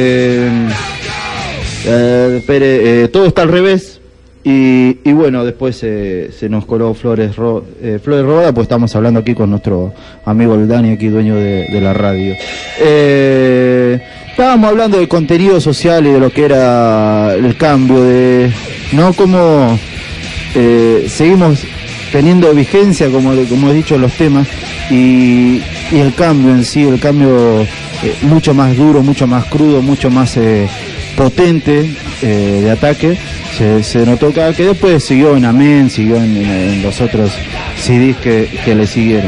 S1: Todo está al revés. Y bueno, después se nos coló Flores Robada, pues estamos hablando aquí con nuestro amigo el Dani, aquí dueño de la radio. Estábamos hablando de contenido social y de lo que era el cambio, de no cómo seguimos teniendo vigencia, como he dicho, en los temas, y el cambio en sí, el cambio mucho más duro, mucho más crudo, mucho más potente de ataque. Se notó que después siguió en Amén, siguió en los otros CDs que le siguieron.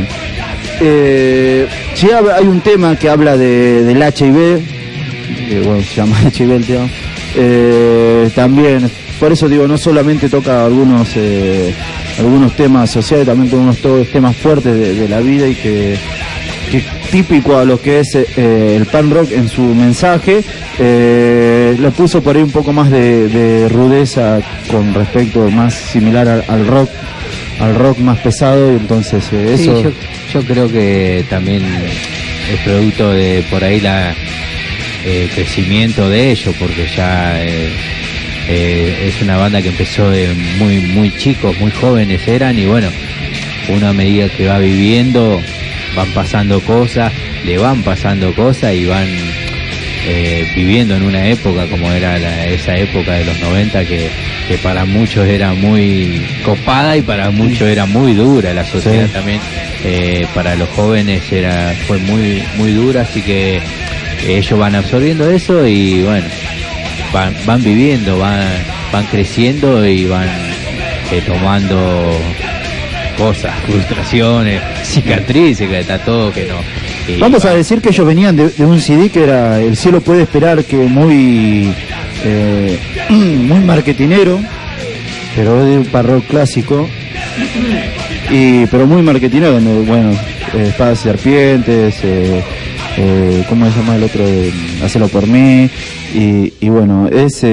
S1: Sí, hay un tema que habla del HIV, bueno, se llama HIV el tema. También, por eso digo, no solamente toca algunos temas sociales, también unos temas fuertes de la vida, y que típico a lo que es el punk rock en su mensaje, lo puso por ahí un poco más de rudeza con respecto, más similar al rock más pesado, y entonces eso...
S2: Sí, yo creo que también es producto de por ahí el crecimiento de ellos, porque ya es una banda que empezó de muy chicos, muy jóvenes eran, y bueno, uno a medida que va viviendo van pasando cosas, le van pasando cosas y van viviendo en una época como era esa época de los 90 que para muchos era muy copada y para muchos era muy dura. La sociedad, sí, también para los jóvenes fue muy dura, así que ellos van absorbiendo eso y bueno, van viviendo, van creciendo y van tomando cosas, frustraciones, cicatrices, que está todo que no.
S1: Vamos a decir que ellos venían de un CD que era El cielo puede esperar, que muy marketinero, pero es de un parrock clásico, pero muy marketinero, donde, bueno, espadas y serpientes, ¿cómo se llama el otro? Hacelo por mí, y bueno,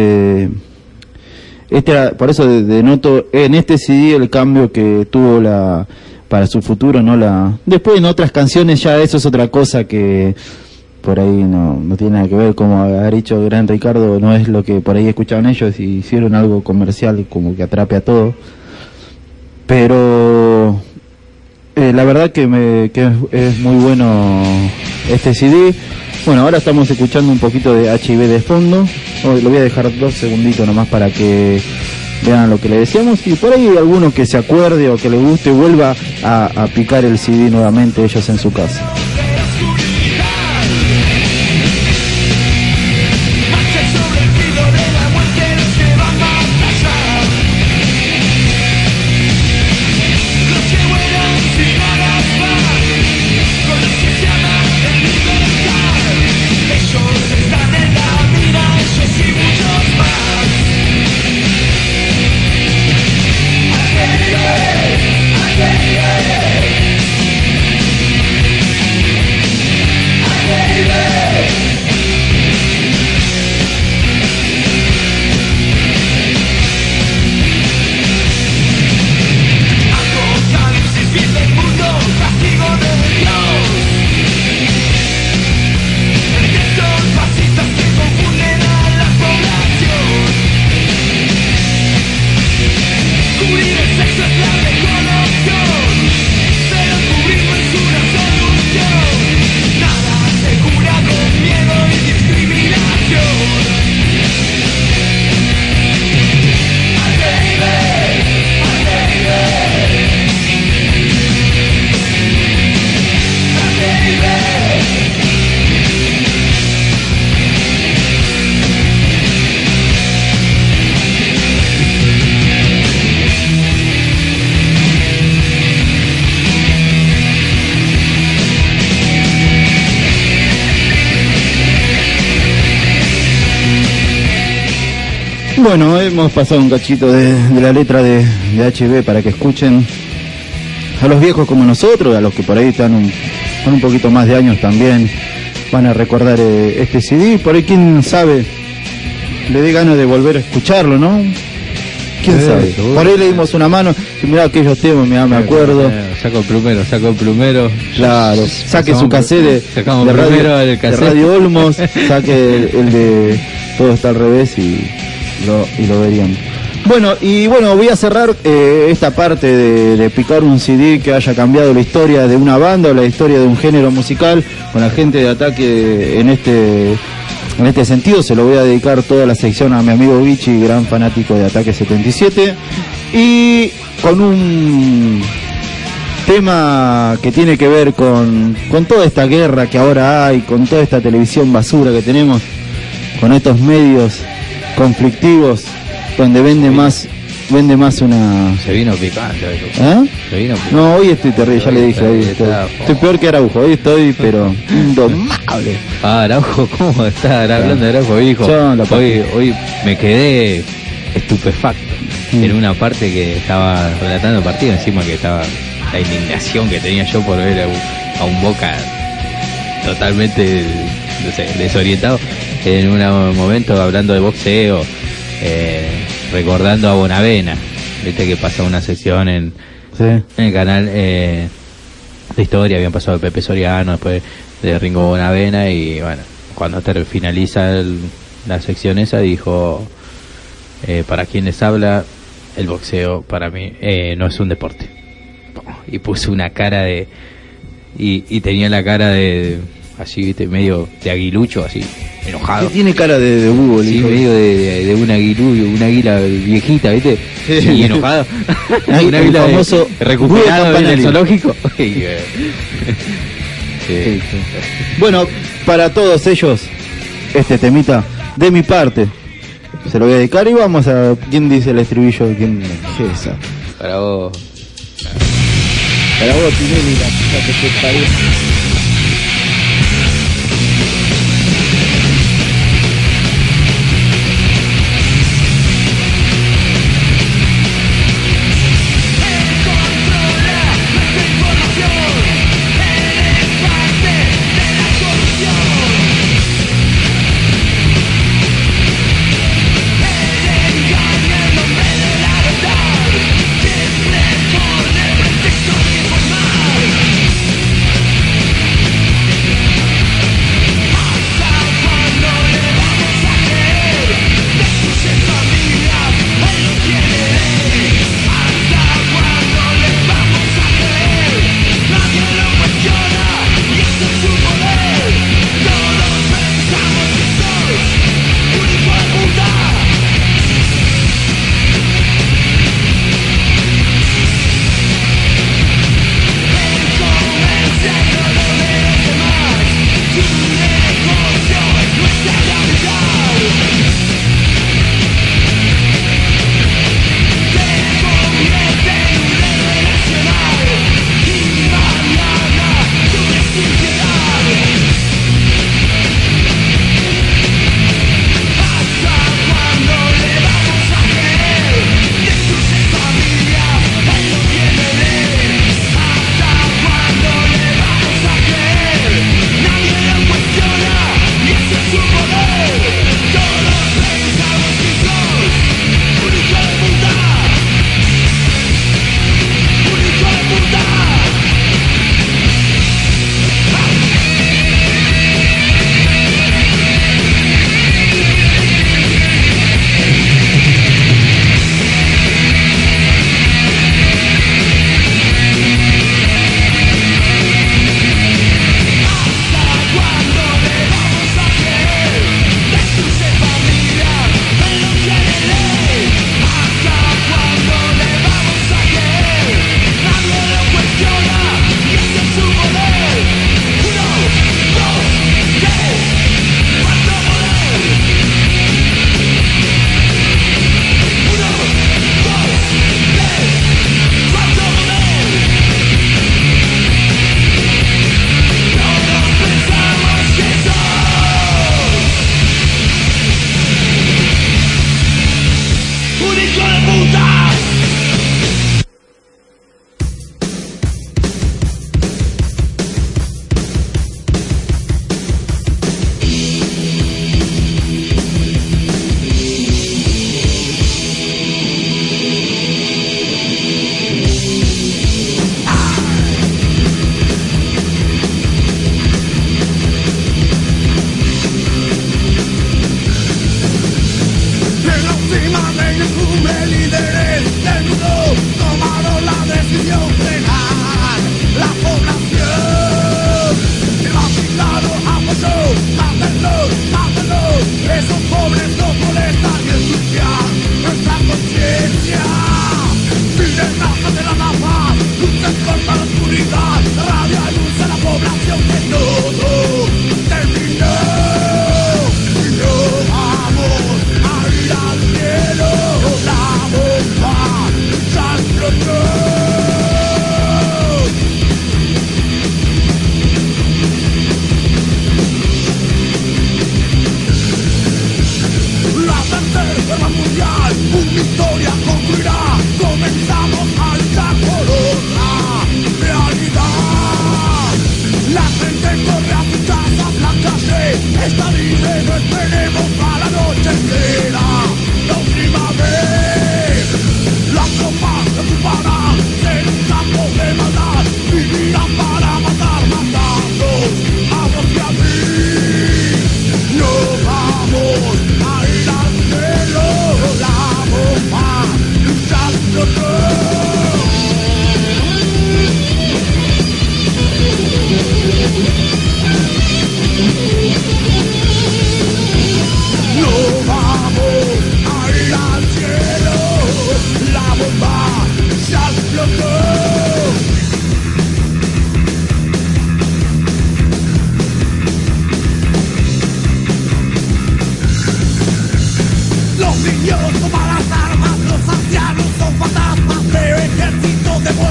S1: por eso denoto en este CD el cambio que tuvo para su futuro, ¿no? Después en otras canciones ya eso es otra cosa que por ahí no tiene nada que ver, como ha dicho Gran Ricardo, no es lo que por ahí escuchaban ellos, y hicieron algo comercial como que atrape a todo. Pero la verdad que es muy bueno este CD. Bueno, ahora estamos escuchando un poquito de HIV de fondo. Lo voy a dejar 2 segunditos nomás para que vean lo que le decíamos, y por ahí alguno que se acuerde o que le guste vuelva a picar el CD nuevamente ellos en su casa. Bueno, hemos pasado un cachito de la letra de HB para que escuchen. A los viejos como nosotros, a los que por ahí están con un poquito más de años también, van a recordar este CD. Por ahí, quién sabe, le dé ganas de volver a escucharlo, ¿no? ¿Quién sabe? Por ahí le dimos una mano y mirá aquellos temas, me acuerdo.
S2: Saco el plumero.
S1: Claro, saque su cassette de Radio Olmos, saque el de Todo está al revés y lo verían. Bueno, voy a cerrar esta parte de picar un CD que haya cambiado la historia de una banda o la historia de un género musical con la gente de Ataque en este sentido. Se lo voy a dedicar toda la sección a mi amigo Vichy, gran fanático de Ataque 77, y con un tema que tiene que ver con toda esta guerra que ahora hay, con toda esta televisión basura que tenemos, con estos medios conflictivos donde vende más una...
S2: Se vino picante.
S1: ¿Eh?
S2: Se vino picante.
S1: No, hoy estoy terrible, ya le dije, hoy estoy peor que Araujo, hoy estoy, pero indomable.
S2: Araujo, ¿cómo está? Hablando de Araujo, hijo. Hoy me quedé estupefacto en una parte que estaba relatando el partido, encima que estaba la indignación que tenía yo por ver a un Boca totalmente, no sé, desorientado. En un momento hablando de boxeo, recordando a Bonavena, viste que pasó una sección en el canal de historia, habían pasado Pepe Soriano, después de Ringo Bonavena, y bueno, cuando finaliza la sección esa dijo, para quien les habla, el boxeo para mí no es un deporte, y puso una cara de y tenía la cara de así, viste, medio de aguilucho, así enojado.
S1: Tiene cara de búho,
S2: sí, medio de un águila viejita, ¿viste? Sí. Y enojado. Un águila famoso recuperado en el zoológico. Sí.
S1: Bueno, para todos ellos, este temita, de mi parte, se lo voy a dedicar y vamos a... ¿Quién dice el estribillo? ¿Quién es esa?
S2: Para vos.
S1: Para vos, Tinelli, la puta que te parió.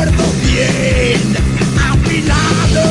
S4: recuerdo bien afilado.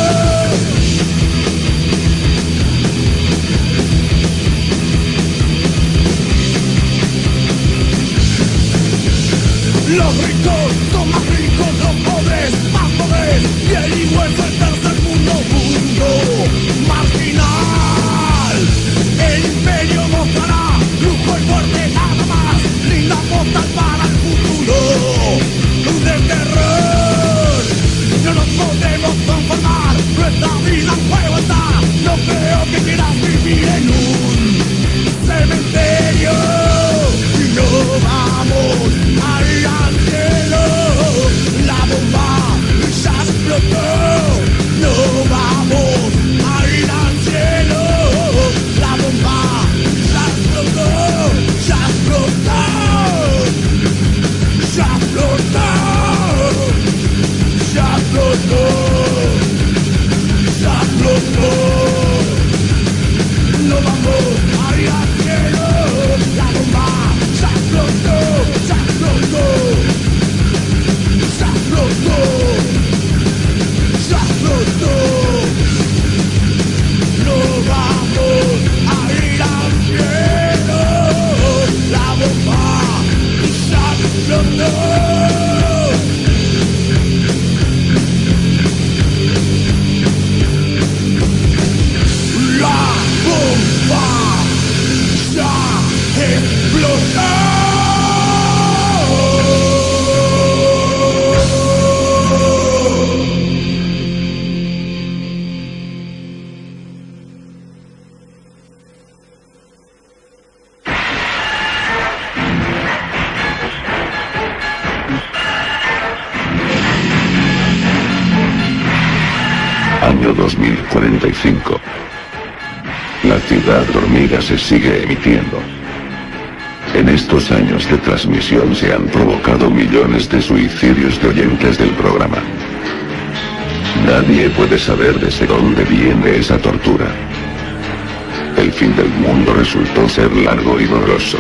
S4: Los ricos son más ricos, los pobres más pobres, y el hueso el tercer mundo, mundo marginal. El imperio mostrará lujo y fuerte nada más, linda postal para el futuro de terror. No nos podemos conformar, nuestra vida en juego está. No creo que quieras vivir en un cementerio. Y no vamos a ir al cielo. La bomba ya explotó. No vamos a ir al cielo. La bomba ya explotó. Ya explotó. Ya explotó. Ya explotó. Ya explotó. No vamos a ir al cielo. La bomba ya explotó. Ya explotó. Ya explotó. Ya explotó. No vamos a ir al cielo. La bomba ya explotó. La bomba ya explotó.
S3: Año 2045. La ciudad dormida se sigue emitiendo. En estos años de transmisión se han provocado millones de suicidios de oyentes del programa. Nadie puede saber desde dónde viene esa tortura. El fin del mundo resultó ser largo y doloroso.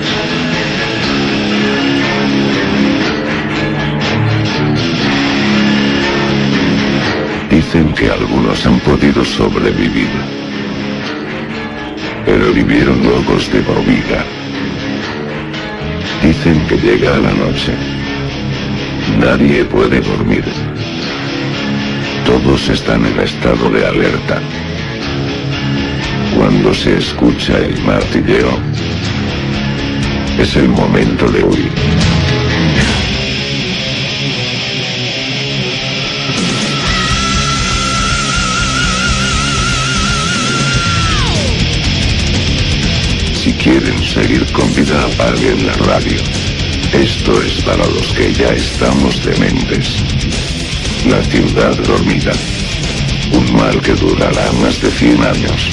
S3: Dicen que algunos han podido sobrevivir, pero vivieron locos de por vida. Dicen que llega la noche. Nadie puede dormir. Todos están en estado de alerta. Cuando se escucha el martilleo, es el momento de huir. Si quieren seguir con vida, apaguen la radio. Esto es para los que ya estamos dementes. La ciudad dormida. Un mal que durará más de 100 años.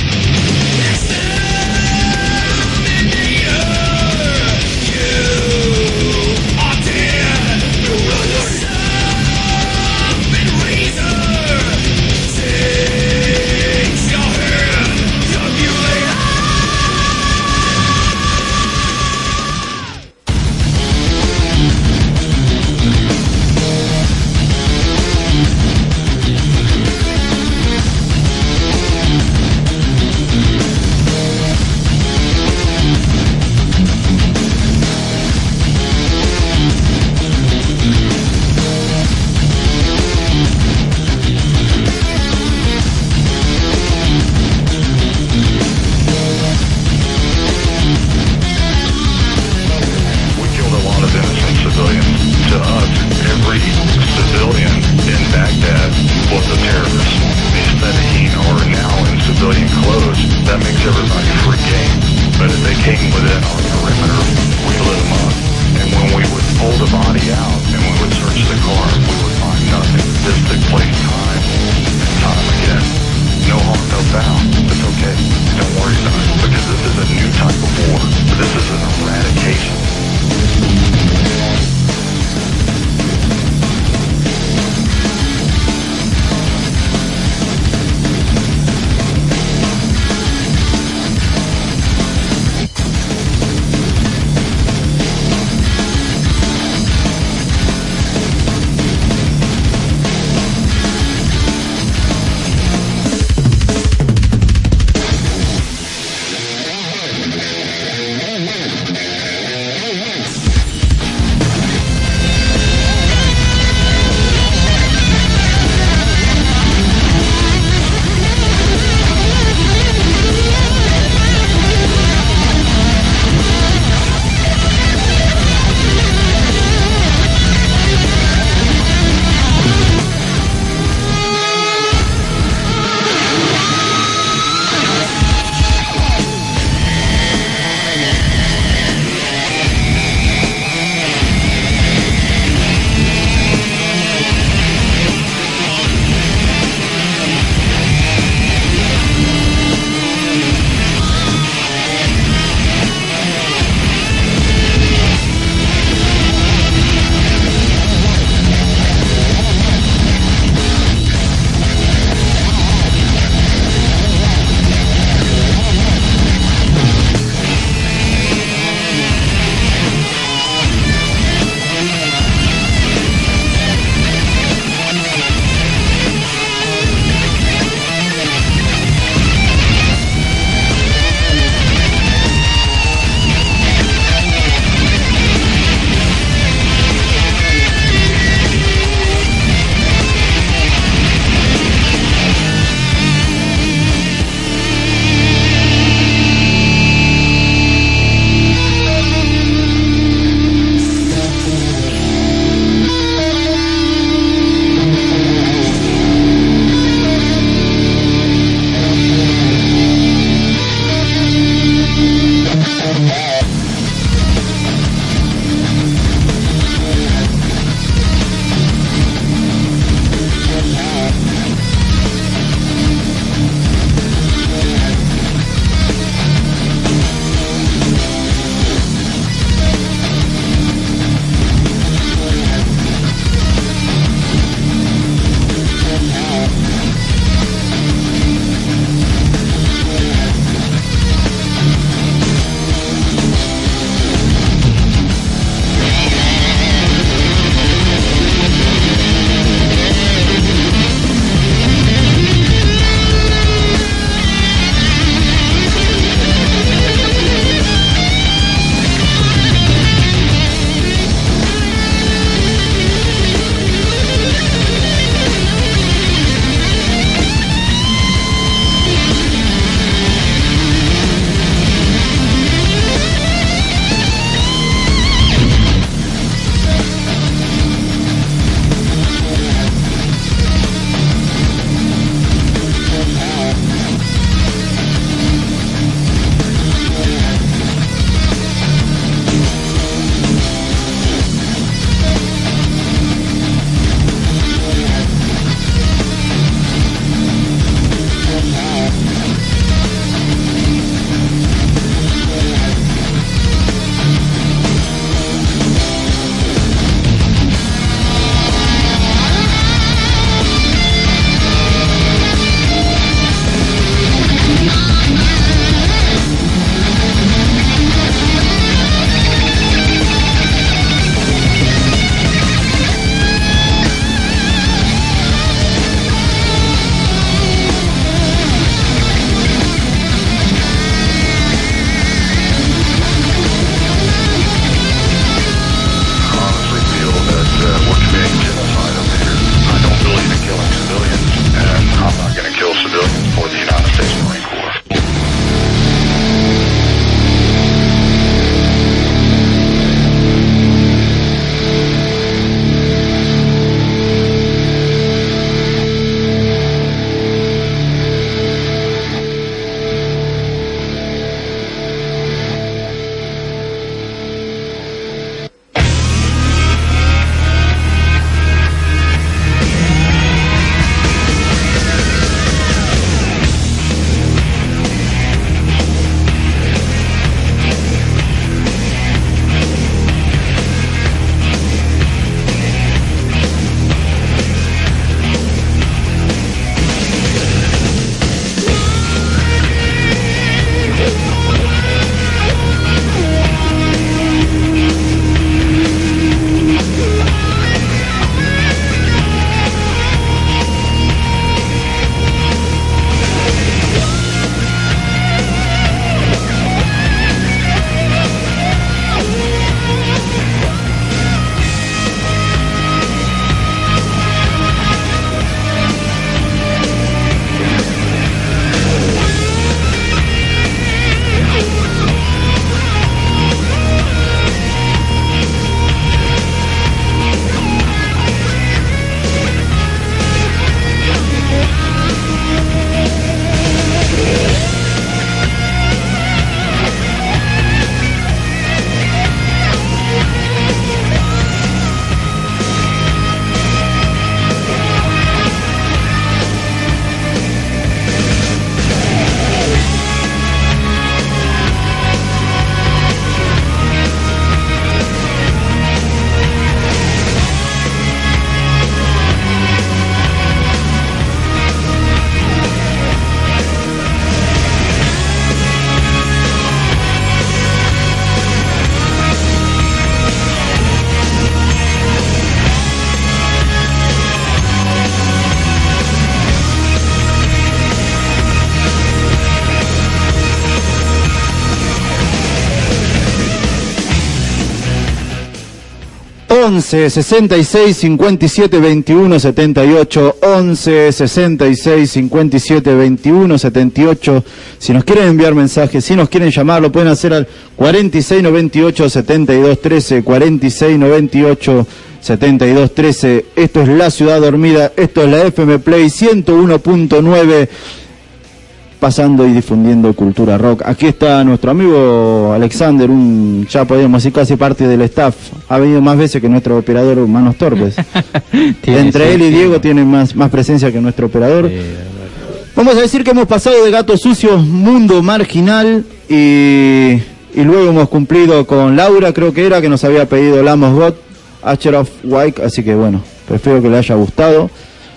S1: 11 66 57 21 78, 11 66 57 21 78. Si nos quieren enviar mensajes, si nos quieren llamar, lo pueden hacer al 46 98 72 13, 46 98 72 13. Esto es La Ciudad Dormida, esto es la FM Play 101.9, pasando y difundiendo cultura rock. Aquí está nuestro amigo Alexander, ya podríamos decir casi parte del staff. Ha venido más veces que nuestro operador Manos Torpes. Entre él y Diego tiene más presencia que nuestro operador. Vamos a decir que hemos pasado de Gatos Sucios, Mundo Marginal, y luego hemos cumplido con Laura, creo que era, que nos había pedido Lamos God, Asher of White, así que bueno, espero que le haya gustado.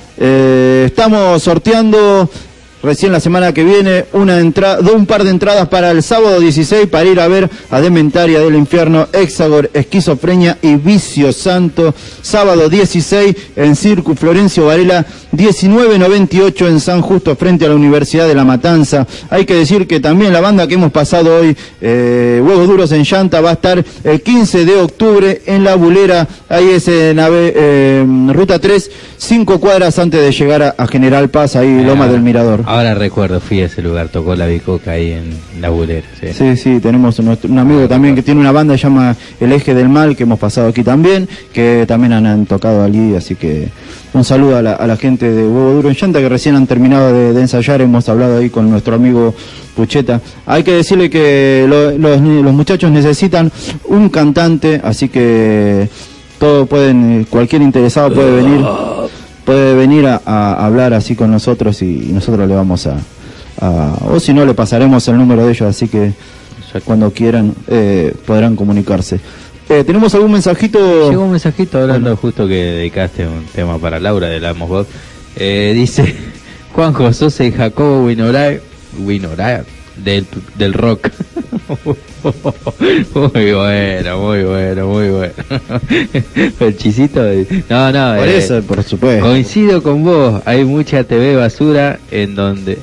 S1: Estamos sorteando recién la semana que viene un par de entradas para el sábado 16 para ir a ver a Dementaria del Infierno, Hexagor, Esquizofrenia y Vicio Santo. Sábado 16 en Circo Florencio Varela, 1998 en San Justo, frente a la Universidad de La Matanza. Hay que decir que también la banda que hemos pasado hoy, Huevos Duros en Llanta, va a estar el 15 de octubre en La Bulera. Ahí es en Ruta 3, 5 cuadras antes de llegar a General Paz, ahí Loma del Mirador.
S2: Ahora recuerdo, fui a ese lugar, tocó la Bicoca ahí en La Bulera.
S1: Sí, tenemos un amigo también que tiene una banda que se llama El Eje del Mal, que hemos pasado aquí también, que también han tocado allí, así que un saludo a la gente de Huevo Duro en Llanta, que recién han terminado de ensayar. Hemos hablado ahí con nuestro amigo Pucheta. Hay que decirle que los muchachos necesitan un cantante, así que cualquier interesado puede venir a hablar así con nosotros, y nosotros le vamos o si no, le pasaremos el número de ellos, así que cuando quieran podrán comunicarse. ¿Tenemos algún mensajito?
S2: Llegó un mensajito hablando justo que dedicaste un tema para Laura de Lamos God. Dice Juanjo Sosa y Jacobo Winoray del rock. Muy bueno. El chisito no,
S1: por eso, por supuesto.
S2: Coincido con vos, hay mucha TV basura en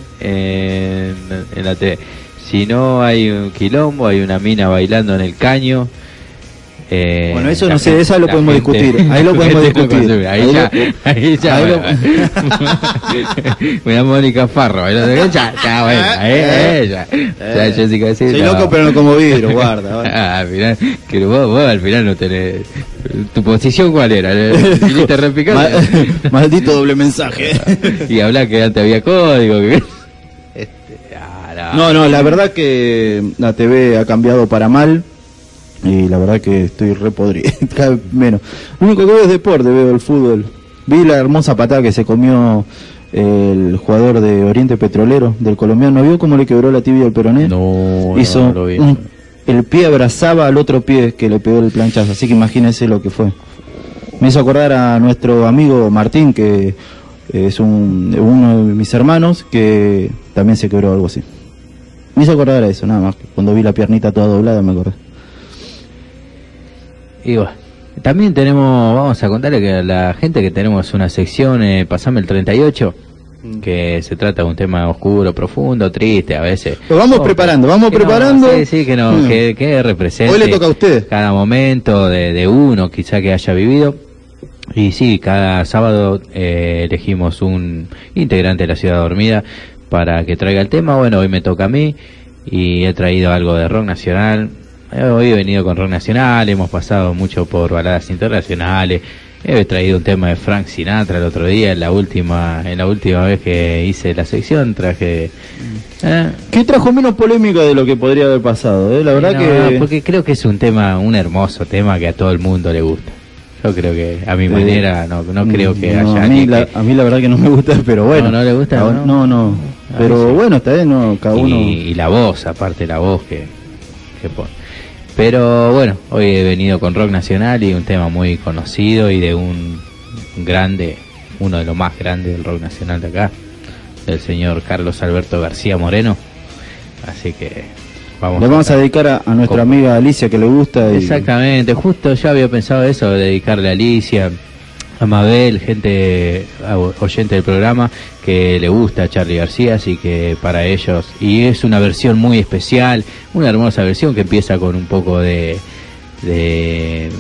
S2: la TV. Si no hay un quilombo, hay una mina bailando en el caño.
S1: Bueno, eso no sé, eso lo podemos discutir. Ahí lo podemos discutir.
S2: Ahí ya. Mira, Mónica Farro. Ya, Jessica, sí.
S1: Soy loco, pero no como vidrio, guarda.
S2: Al final, que vos al final no tenés. ¿Tu posición cuál era?
S1: Maldito doble mensaje.
S2: Y habla que antes había código.
S1: No, la verdad que la TV ha cambiado para mal. Y la verdad que estoy re podrido, cada vez menos. Lo único que veo es deporte, veo el fútbol. Vi la hermosa patada que se comió el jugador de Oriente Petrolero, del colombiano. ¿No vio cómo le quebró la tibia al peroné?
S2: No lo vi.
S1: El pie abrazaba al otro pie que le pegó el planchazo, así que imagínense lo que fue. Me hizo acordar a nuestro amigo Martín, que es uno de mis hermanos, que también se quebró algo así. Me hizo acordar a eso, nada más. Cuando vi la piernita toda doblada me acordé.
S2: Y bueno, también vamos a contarle que a la gente que tenemos una sección, Pasame el 38, que se trata de un tema oscuro, profundo, triste a veces.
S1: Lo vamos preparando.
S2: Sí, que represente.
S1: Hoy le toca a usted.
S2: Cada momento de uno, quizá que haya vivido. Y sí, cada sábado elegimos un integrante de La Ciudad Dormida para que traiga el tema. Bueno, hoy me toca a mí y he traído algo de rock nacional. Hoy he venido con rock nacional, hemos pasado mucho por baladas internacionales. He traído un tema de Frank Sinatra el otro día, en la última vez que hice la sección traje...
S1: ¿Qué trajo menos polémica de lo que podría haber pasado? La verdad
S2: porque creo que es un hermoso tema que a todo el mundo le gusta. Yo creo que a mi manera no creo que haya...
S1: A mí la verdad que no me gusta, pero bueno.
S2: ¿No le gusta?
S1: No. Pero bueno, está bien, ¿no? Cada uno...
S2: Y la voz, aparte la voz que pone. Pero bueno, hoy he venido con rock nacional y un tema muy conocido y de un grande, uno de los más grandes del rock nacional de acá, el señor Carlos Alberto García Moreno. Así que
S1: vamos a dedicar a nuestra amiga Alicia, que le gusta.
S2: Exactamente, justo yo había pensado eso, dedicarle a Alicia, a Mabel, gente oyente del programa que le gusta a Charly García, así que para ellos, y es una versión muy especial, una hermosa versión que empieza con un poco de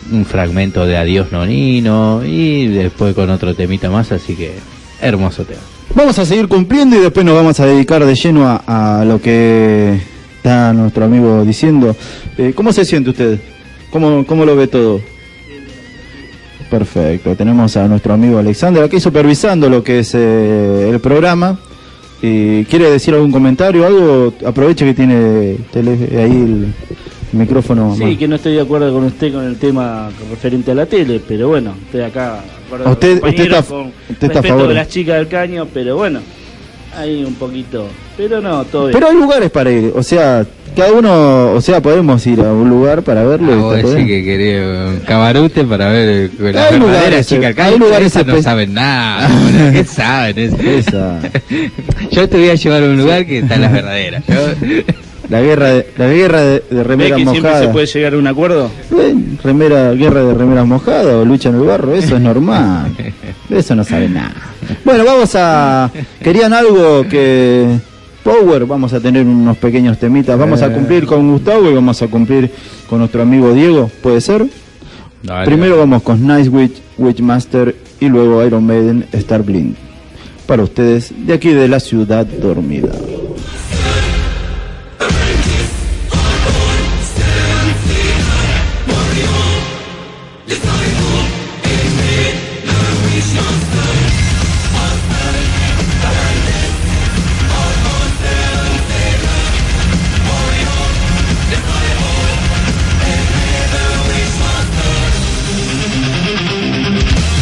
S2: un fragmento de Adiós Nonino y después con otro temita más, así que hermoso tema.
S1: Vamos a seguir cumpliendo y después nos vamos a dedicar de lleno a lo que está nuestro amigo diciendo. ¿Cómo se siente usted? ¿Cómo lo ve todo? Perfecto, tenemos a nuestro amigo Alexander aquí supervisando lo que es el programa. ¿Quiere decir algún comentario, algo? Aproveche que tiene ahí el micrófono.
S5: Sí,
S1: más.
S5: que no estoy de acuerdo con usted con el tema referente a la tele, pero bueno, estoy acá con
S1: Usted
S5: compañeros
S1: está
S5: con
S1: a
S5: respeto
S1: favor
S5: de las chicas del caño, pero bueno, hay un poquito, pero no, todo bien.
S1: Pero hay lugares para ir, o sea, cada uno, o sea, podemos ir a un lugar para verlo.
S2: Vos
S1: está todo
S2: decís
S1: bien.
S2: que quería un cabarute para ver las
S1: Hay
S2: verdaderas
S1: lugares,
S2: chicas acá.
S1: hay lugares
S2: Esas no
S1: espe-
S2: saben nada, boludo, ¿qué saben?
S1: Esa.
S2: Yo te voy a llevar a un lugar que están las verdaderas.
S1: La guerra de
S5: ¿Ve
S1: remeras
S5: que siempre se
S1: mojadas.
S5: puede llegar a un acuerdo?
S1: Guerra de remeras mojadas o lucha en el barro, eso es normal. De eso no sabe nada. Bueno, querían algo que Power, vamos a tener unos pequeños temitas, vamos a cumplir con Gustavo y vamos a cumplir con nuestro amigo Diego, ¿puede ser?
S2: Dale.
S1: Primero vamos con Nice Witch, Witchmaster y luego Iron Maiden, Starblind. Para ustedes, de aquí de la ciudad dormida.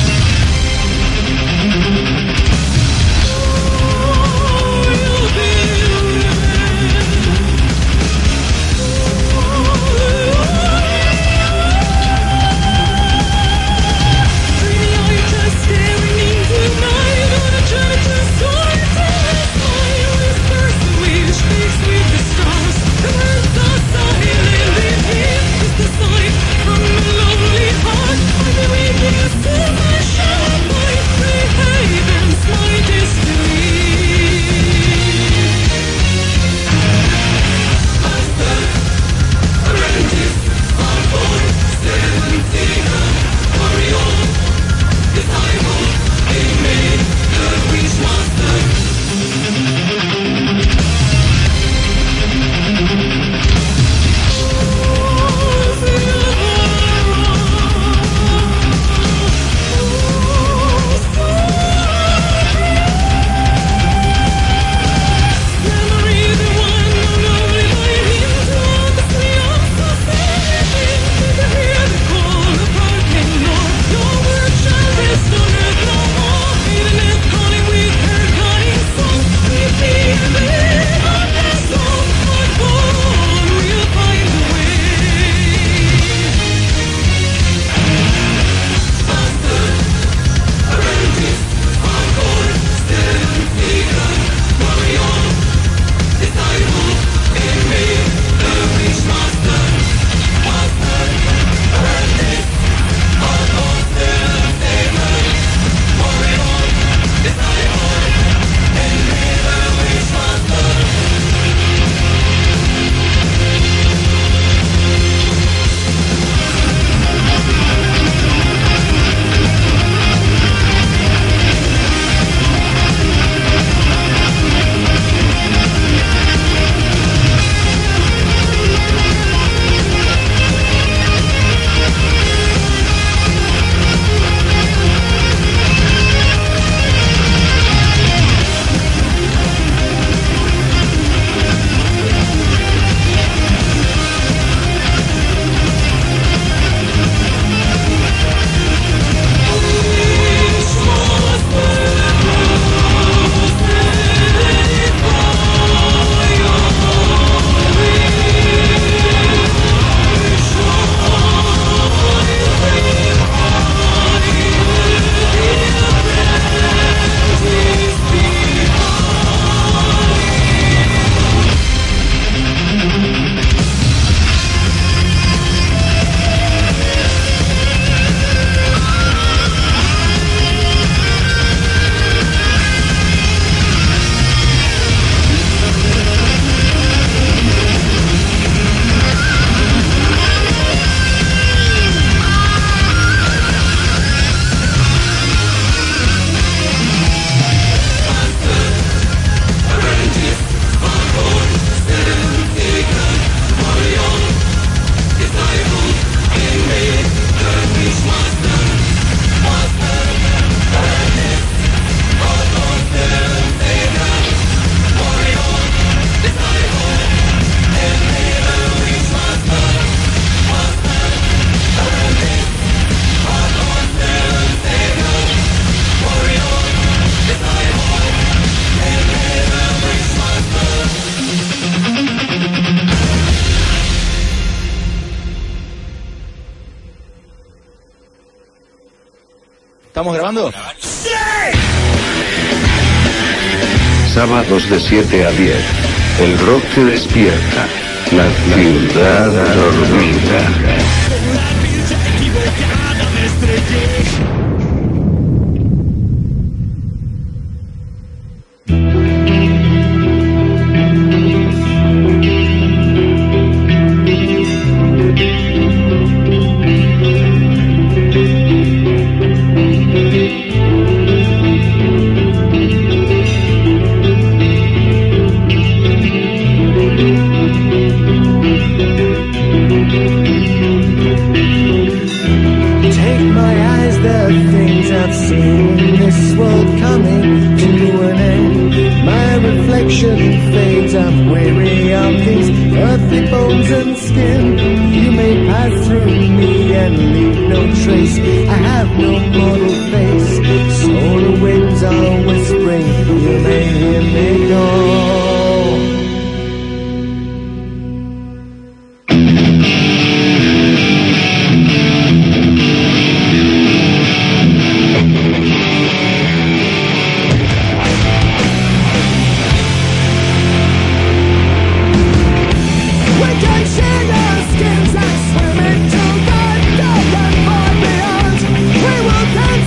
S4: You'll be
S6: ¿Estamos grabando?
S3: Sábados de 7 a 10. El rock te despierta. La ciudad dormida.
S4: Skins and swimming to the dark and far beyond. We will dance.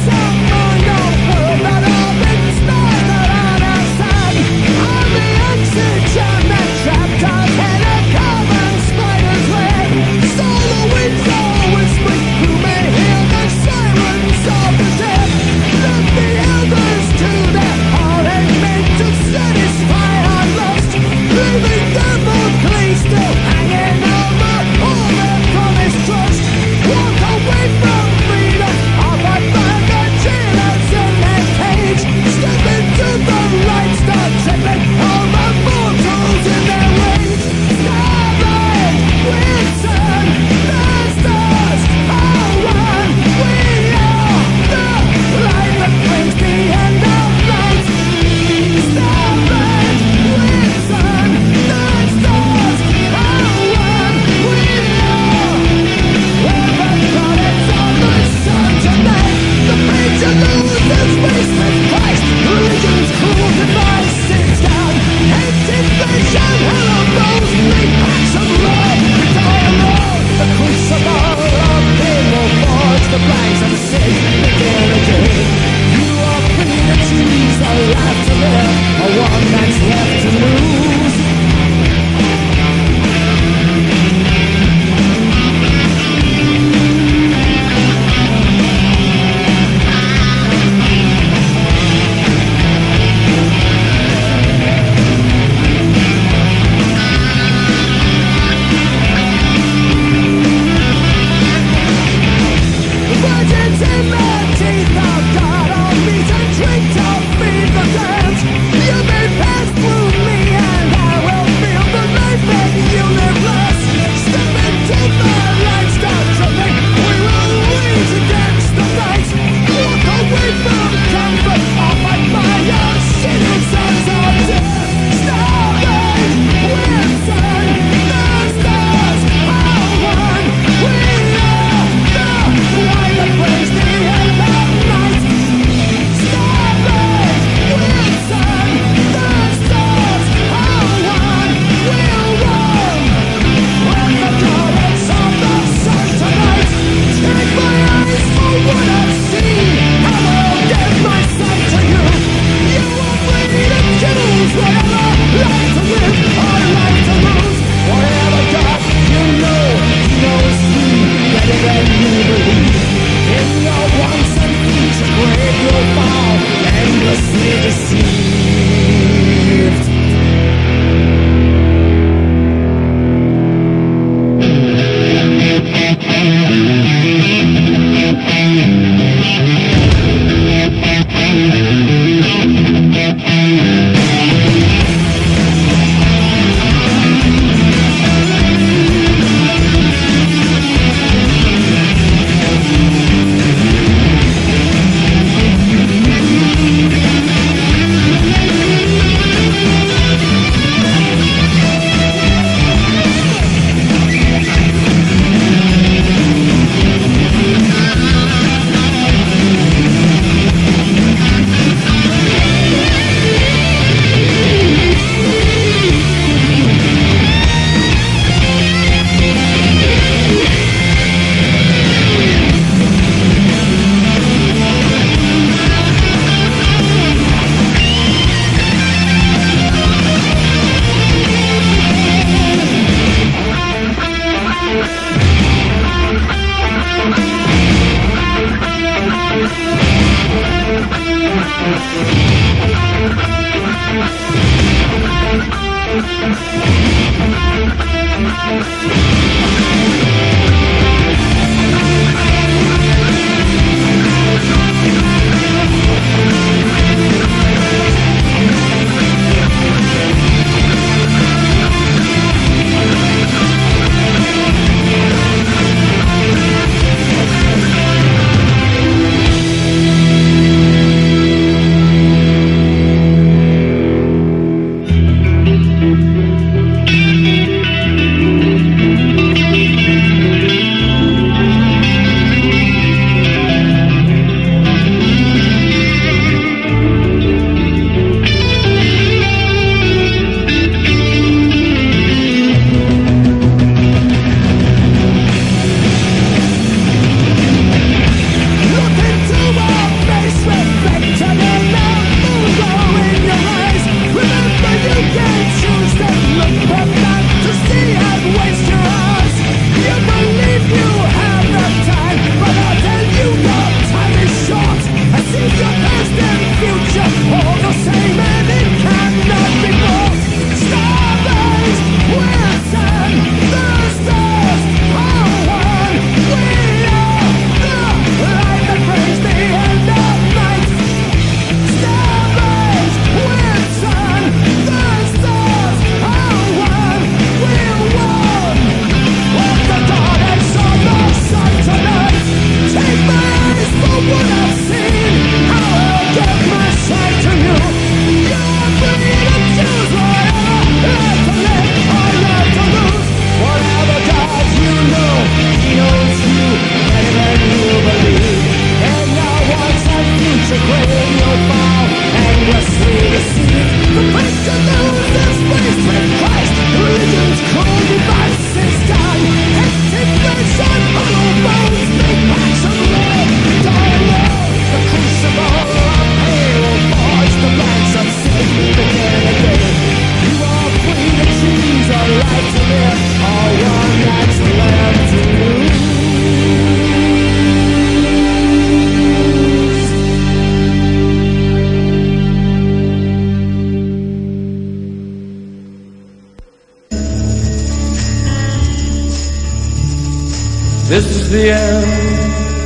S4: the end.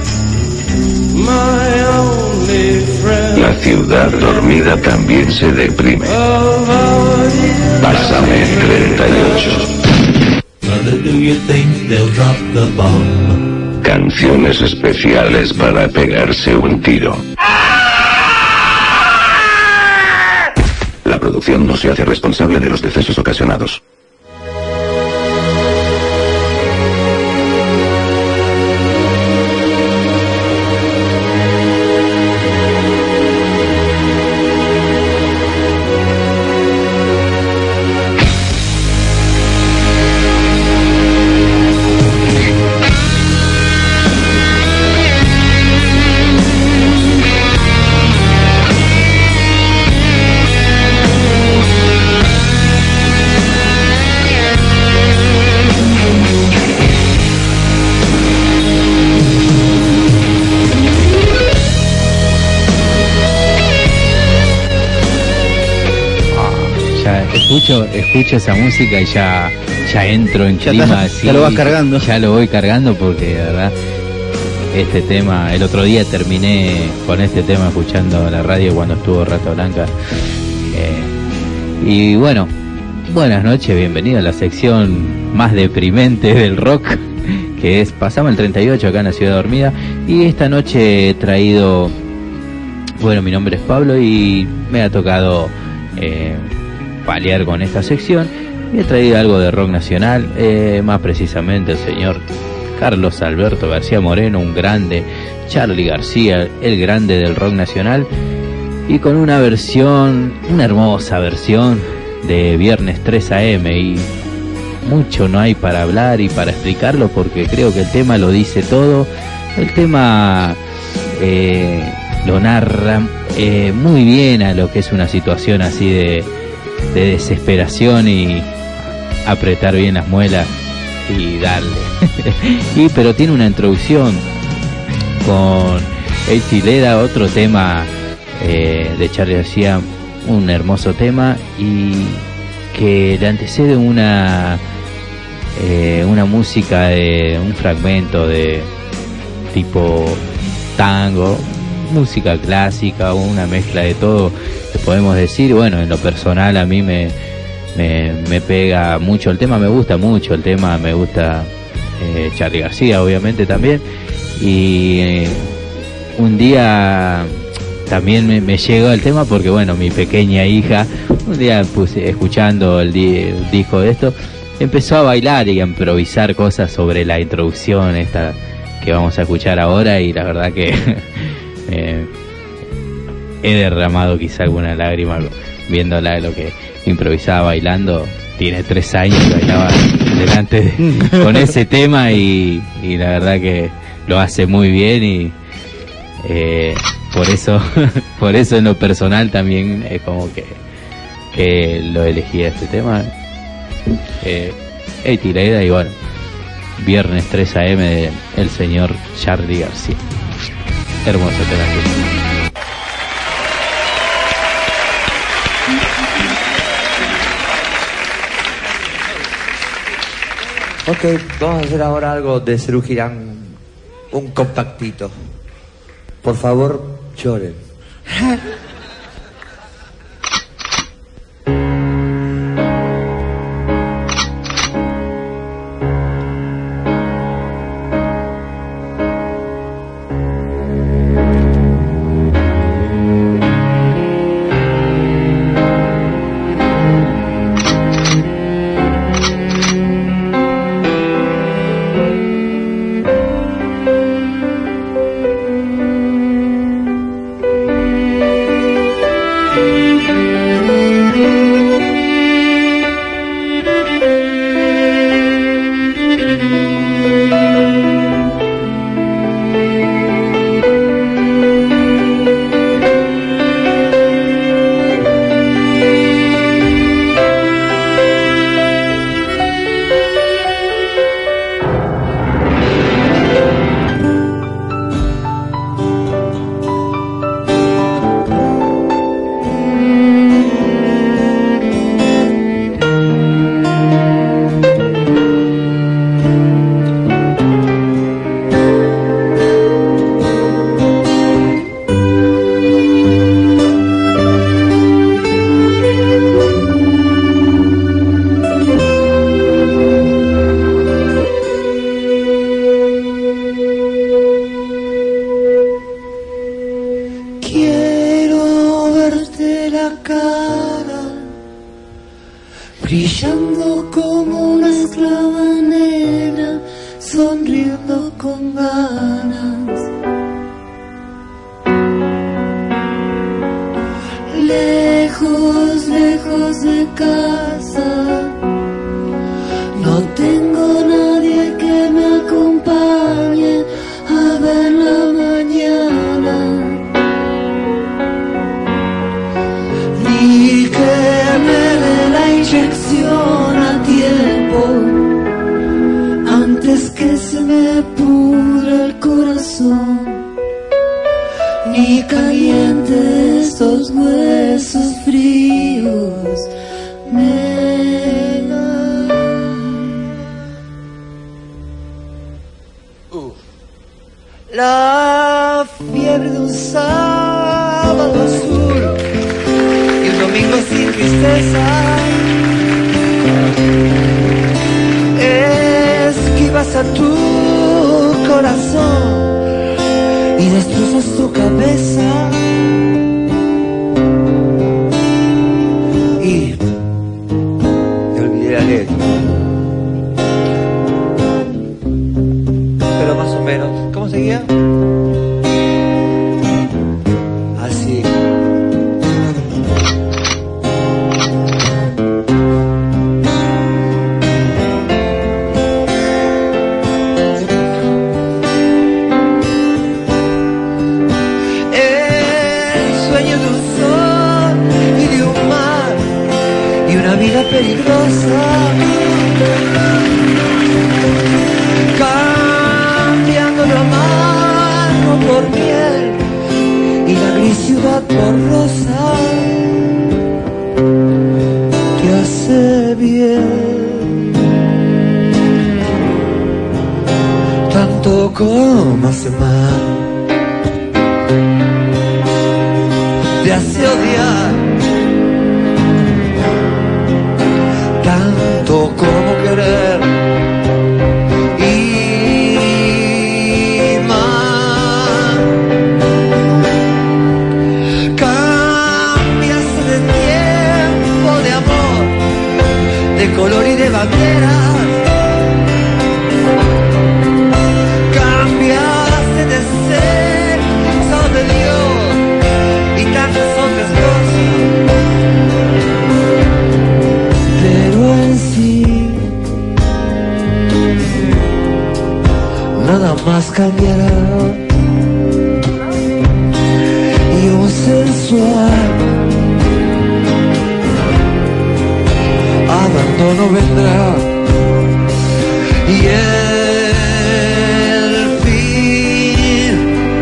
S4: My only friend.
S3: La ciudad dormida también se deprime. Pásame el 38.
S6: Mother, do you think they'll drop the bomb?
S3: Canciones especiales para pegarse un tiro. La producción no se hace responsable de los decesos ocasionados.
S2: Escucho esa música y ya entro en clima.
S1: Ya lo vas cargando.
S2: Ya lo voy cargando porque de verdad este tema, el otro día terminé con este tema escuchando la radio cuando estuvo Rata Blanca. Y bueno, buenas noches, bienvenido a la sección más deprimente del rock, que es Pasamos el 38 acá en la Ciudad Dormida. Y esta noche he traído, bueno, mi nombre es Pablo y me ha tocado paliar con esta sección y he traído algo de rock nacional, más precisamente el señor Carlos Alberto García Moreno, un grande, Charly García, el grande del rock nacional, y con una hermosa versión de Viernes 3 AM, y mucho no hay para hablar y para explicarlo porque creo que el tema lo dice todo. El tema lo narra muy bien a lo que es una situación así de desesperación y apretar bien las muelas y darle. Pero tiene una introducción con Eddie Leda, otro tema de Charly García, un hermoso tema, y que le antecede una música de un fragmento de tipo tango, música clásica, una mezcla de todo, que podemos decir. Bueno, en lo personal a mí me pega mucho el tema, me gusta mucho el tema, me gusta Charly García obviamente también, y un día también me llegó el tema porque bueno, mi pequeña hija un día escuchando el disco de esto, empezó a bailar y a improvisar cosas sobre la introducción esta que vamos a escuchar ahora, y la verdad que he derramado quizá alguna lágrima viéndola, lo que improvisaba bailando. Tiene 3 años y bailaba delante con ese tema, y la verdad que lo hace muy bien, y por eso en lo personal también es como que lo elegí este tema, Etileda, y bueno, Viernes 3 AM de el señor Charly García. Hermoso tema.
S7: Ok, vamos a hacer ahora algo de Serú Girán, un compactito. Por favor, lloren.
S8: la cara, brillando como una esclava negra, sonriendo con ganas. Lejos, lejos de casa, no tengo nadie que me acompañe a ver la mañana, ni que me dé la inyección a tiempo antes que se me pudra el corazón, ni caliente estos huesos fríos me dan. La fiebre de un sábado azul y un domingo sin tristeza, esquivas a tu corazón y destrozas tu cabeza, y te olvidé la letra, pero más o menos. ¿Cómo seguía? Así. Vida peligrosa, cambiando lo amargo por miel y la gris ciudad por rosa, te hace bien, tanto como hace mal, te hace odiar tanto como querer, y más. Cambiaste de tiempo, de amor, de color y de banderas. Cambiaste de sexo, de Dios y tantas otras cosas. Pero en sí nada más cambiará, y un sensual abandono vendrá, y el fin,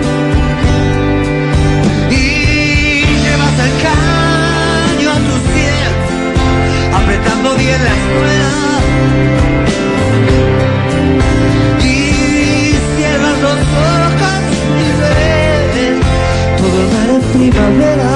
S8: y llevas el caño a tus pies, apretando bien las ruedas, y cierras los ojos y ves todo el mar en primavera.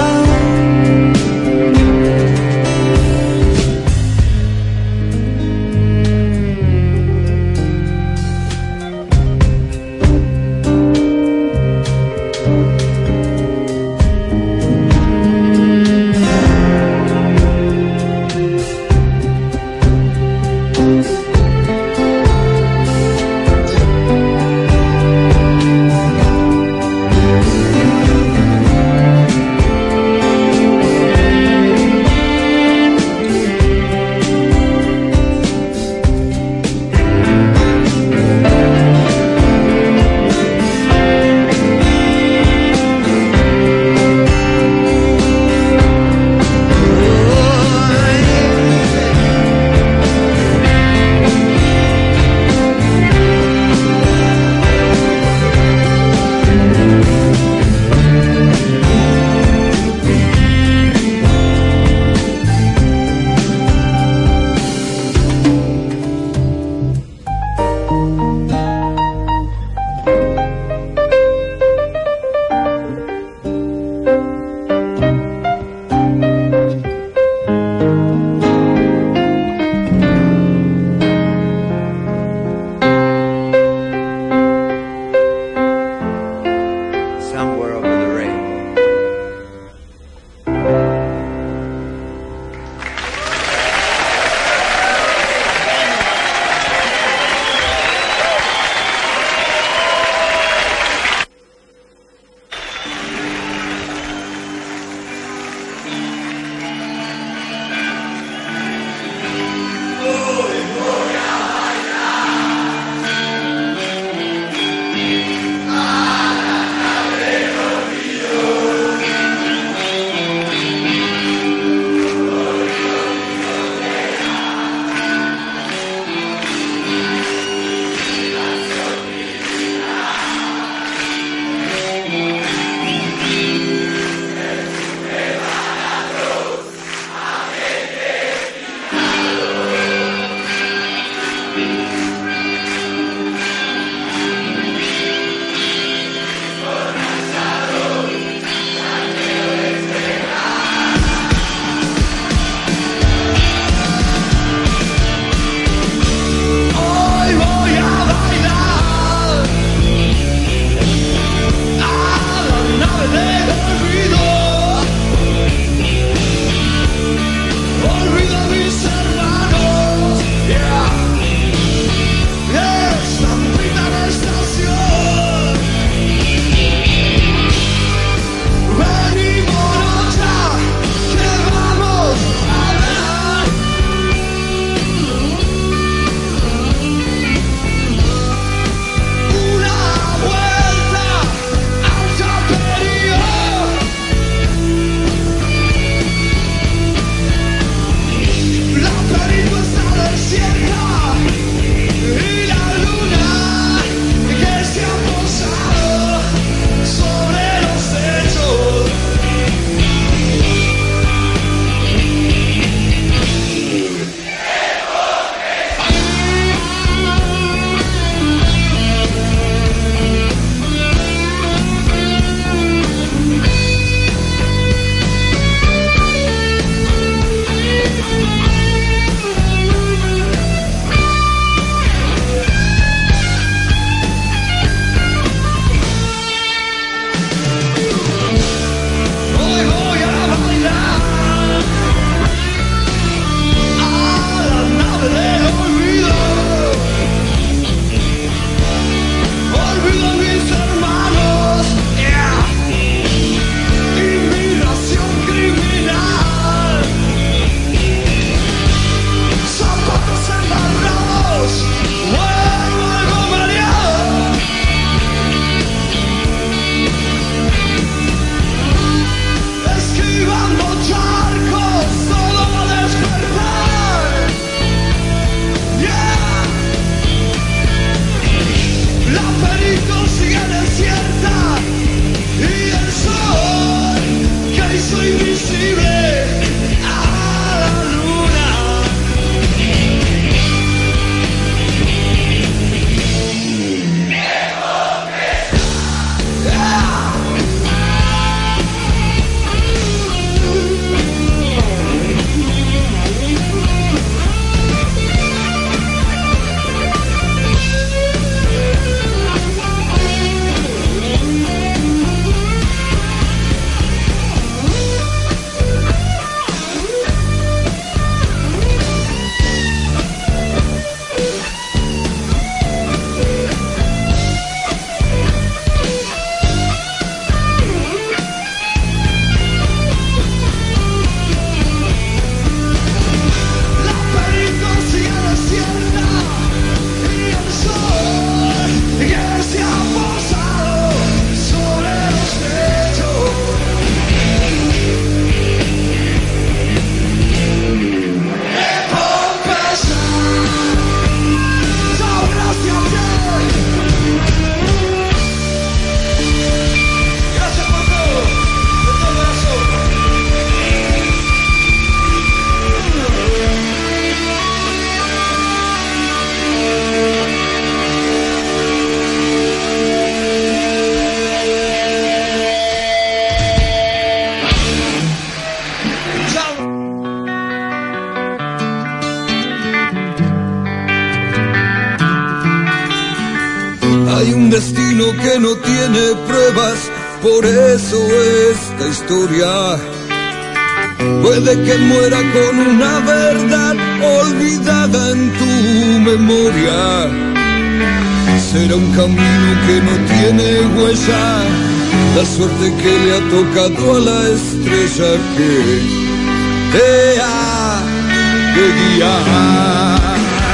S9: destino que no tiene pruebas, por eso esta historia puede que muera con una verdad olvidada en tu memoria. Será un camino que no tiene huella, la suerte que le ha tocado a la estrella que te ha de guiar.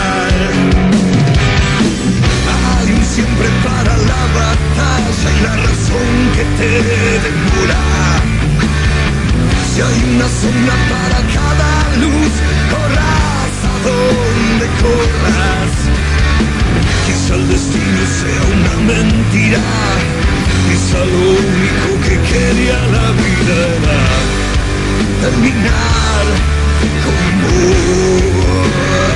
S9: Hay un siempre para la batalla y la razón que te demora. Si hay una sombra para cada luz, corras a donde corras. Quizá el destino sea una mentira, quizá lo único que quería la vida era terminar con vos.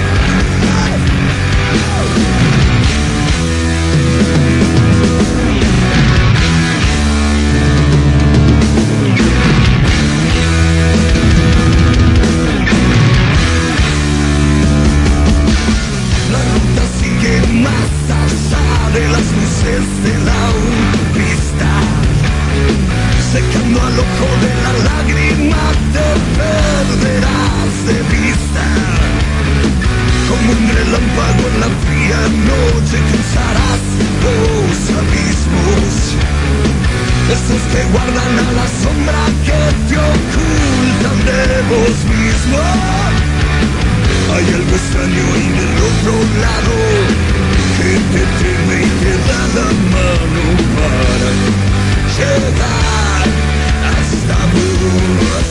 S9: De las luces de la autopista, secando al ojo de la lágrima, te perderás de vista. Como un relámpago en la fría noche cruzarás los abismos, esos que guardan a la sombra que te ocultan de vos mismo. Hay algo extraño en el otro lado que te teme y te da la mano para llegar hasta vos.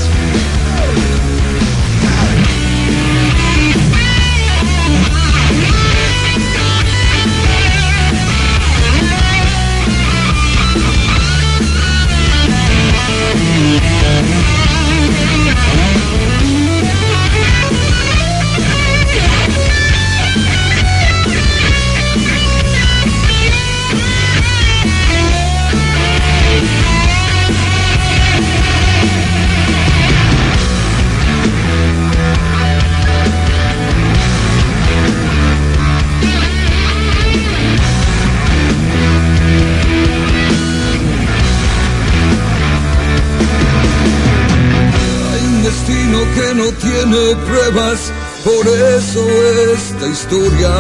S9: Que no tiene pruebas, por eso esta historia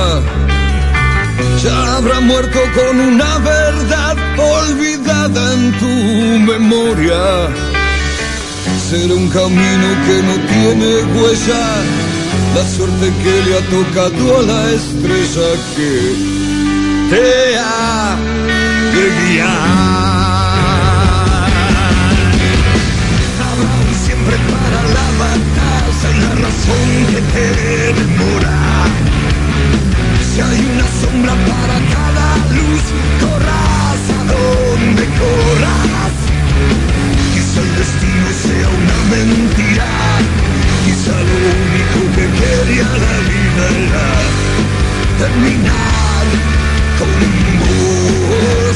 S9: ya habrá muerto con una verdad olvidada en tu memoria. Será un camino que no tiene huella, la suerte que le ha tocado a la estrella que te ha de guiar. Siempre para la batalla y la razón que te demora. Si hay una sombra para cada luz, corras a donde corras. Quizá el destino sea una mentira, quizá lo único que quería la vida era terminar con vos.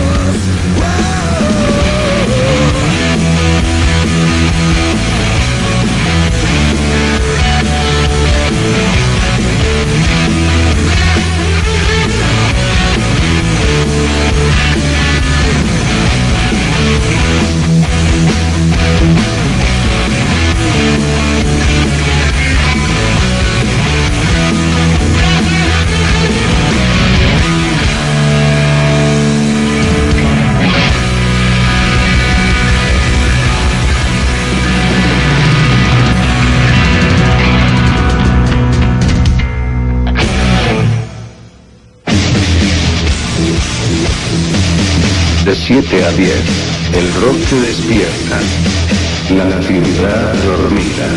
S3: De 7 a 10, el rock te despierta, la ciudad dormida.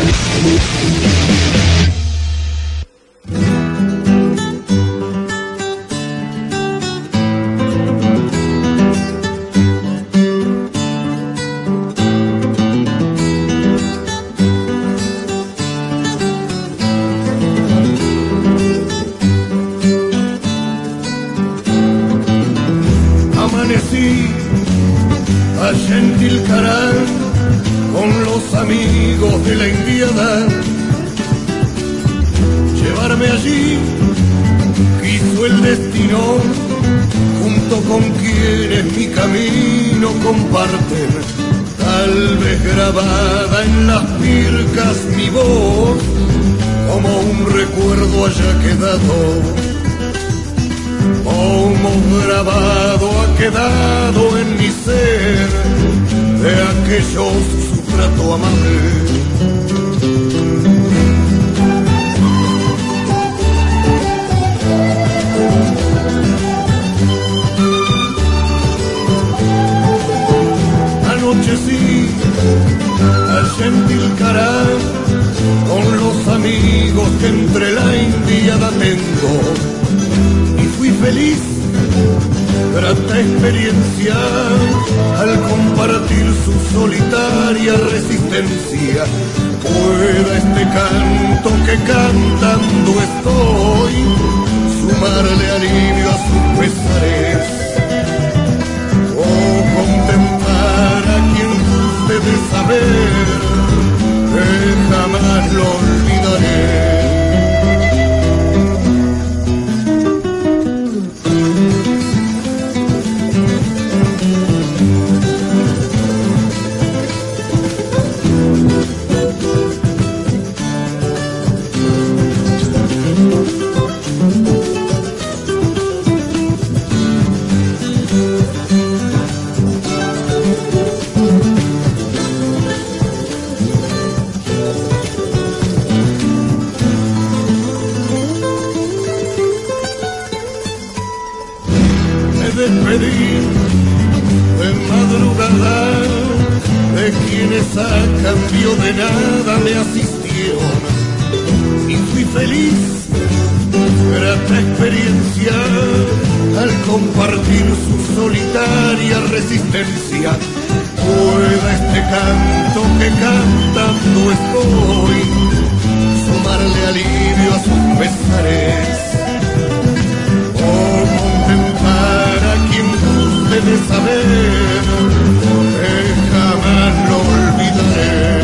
S9: Allá en Tilcarán, con los amigos de la Indiana, llevarme allí quiso el destino, junto junto con quienes mi camino comparten, tal vez grabada en las pircas mi voz, como un recuerdo haya quedado, como grabado ha quedado en mi ser de aquellos su trato amable. Anochecí allá en Tilcará con los amigos que entre la indiada tengo y fui feliz, grata experiencia al compartir su solitaria resistencia. Pueda este canto que cantando estoy sumarle alivio a sus pesares, o contemplar a quien debe saber que jamás lo olvidaré. Despedir de madrugada de quienes a cambio de nada me asistieron y fui feliz, grata experiencia al compartir su solitaria resistencia. Pueda este canto que cantando estoy sumarle alivio a sus pesares, debe saber que jamás lo olvidaré.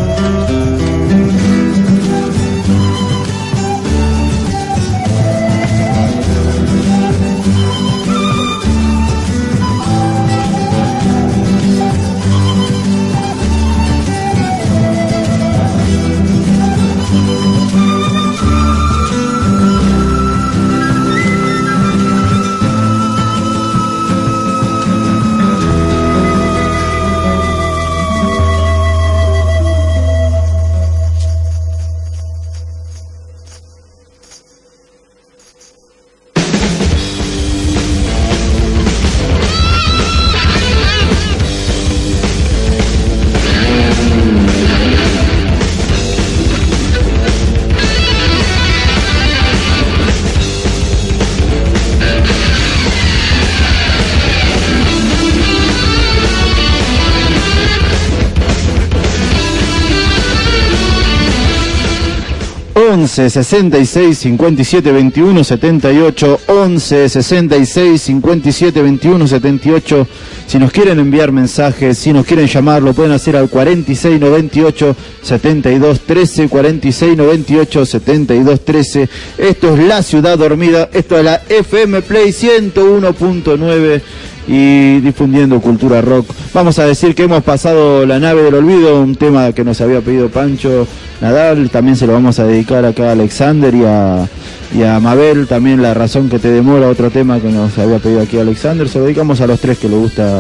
S1: ...11 66 57 21 78... ...11 66 57 21 78... ...si nos quieren enviar mensajes... ...si nos quieren llamar... ...lo pueden hacer al 46 98 72 13... ...46 98 72 13... ...esto es La Ciudad Dormida... ...esto es la FM Play 101.9... y difundiendo cultura rock. Vamos a decir que hemos pasado La Nave del Olvido, un tema que nos había pedido Pancho Nadal, también se lo vamos a dedicar acá a Alexander y a Mabel, también La Razón que te demora, otro tema que nos había pedido aquí Alexander, se lo dedicamos a los tres que le gusta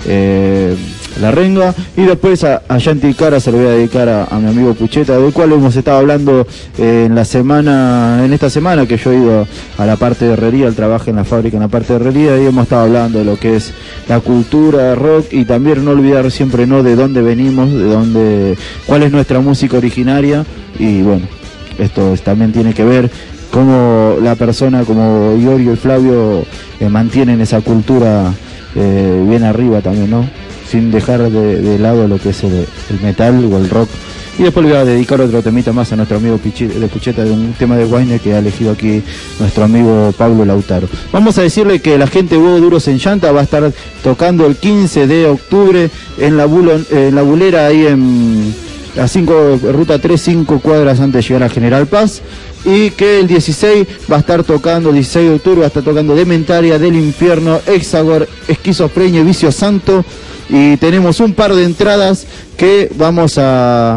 S1: la renga, y después a Yanti Cara se lo voy a dedicar a mi amigo Pucheta, del cual hemos estado hablando en esta semana que yo he ido a la parte de herrería, él trabaja en la fábrica en la parte de herrería, y hemos estado hablando de lo que es la cultura rock, y también no olvidar siempre de dónde venimos, cuál es nuestra música originaria, y bueno, esto también tiene que ver cómo la persona como Iorio y Flavio mantienen esa cultura bien arriba también, ¿no? Sin dejar de lado lo que es el metal o el rock. Y después le voy a dedicar otro temita más a nuestro amigo de Pucheta, de un tema de Wayne que ha elegido aquí nuestro amigo Pablo Lautaro. Vamos a decirle que la gente de Huevos Duros en Llanta va a estar tocando el 15 de octubre en la Bulera, ahí ruta 3, 5 cuadras antes de llegar a General Paz, y que el 16 va a estar tocando, 16 de octubre va a estar tocando Dementaria, Del Infierno, Hexagor, Esquizofrenia y Vicio Santo, y tenemos un par de entradas que vamos a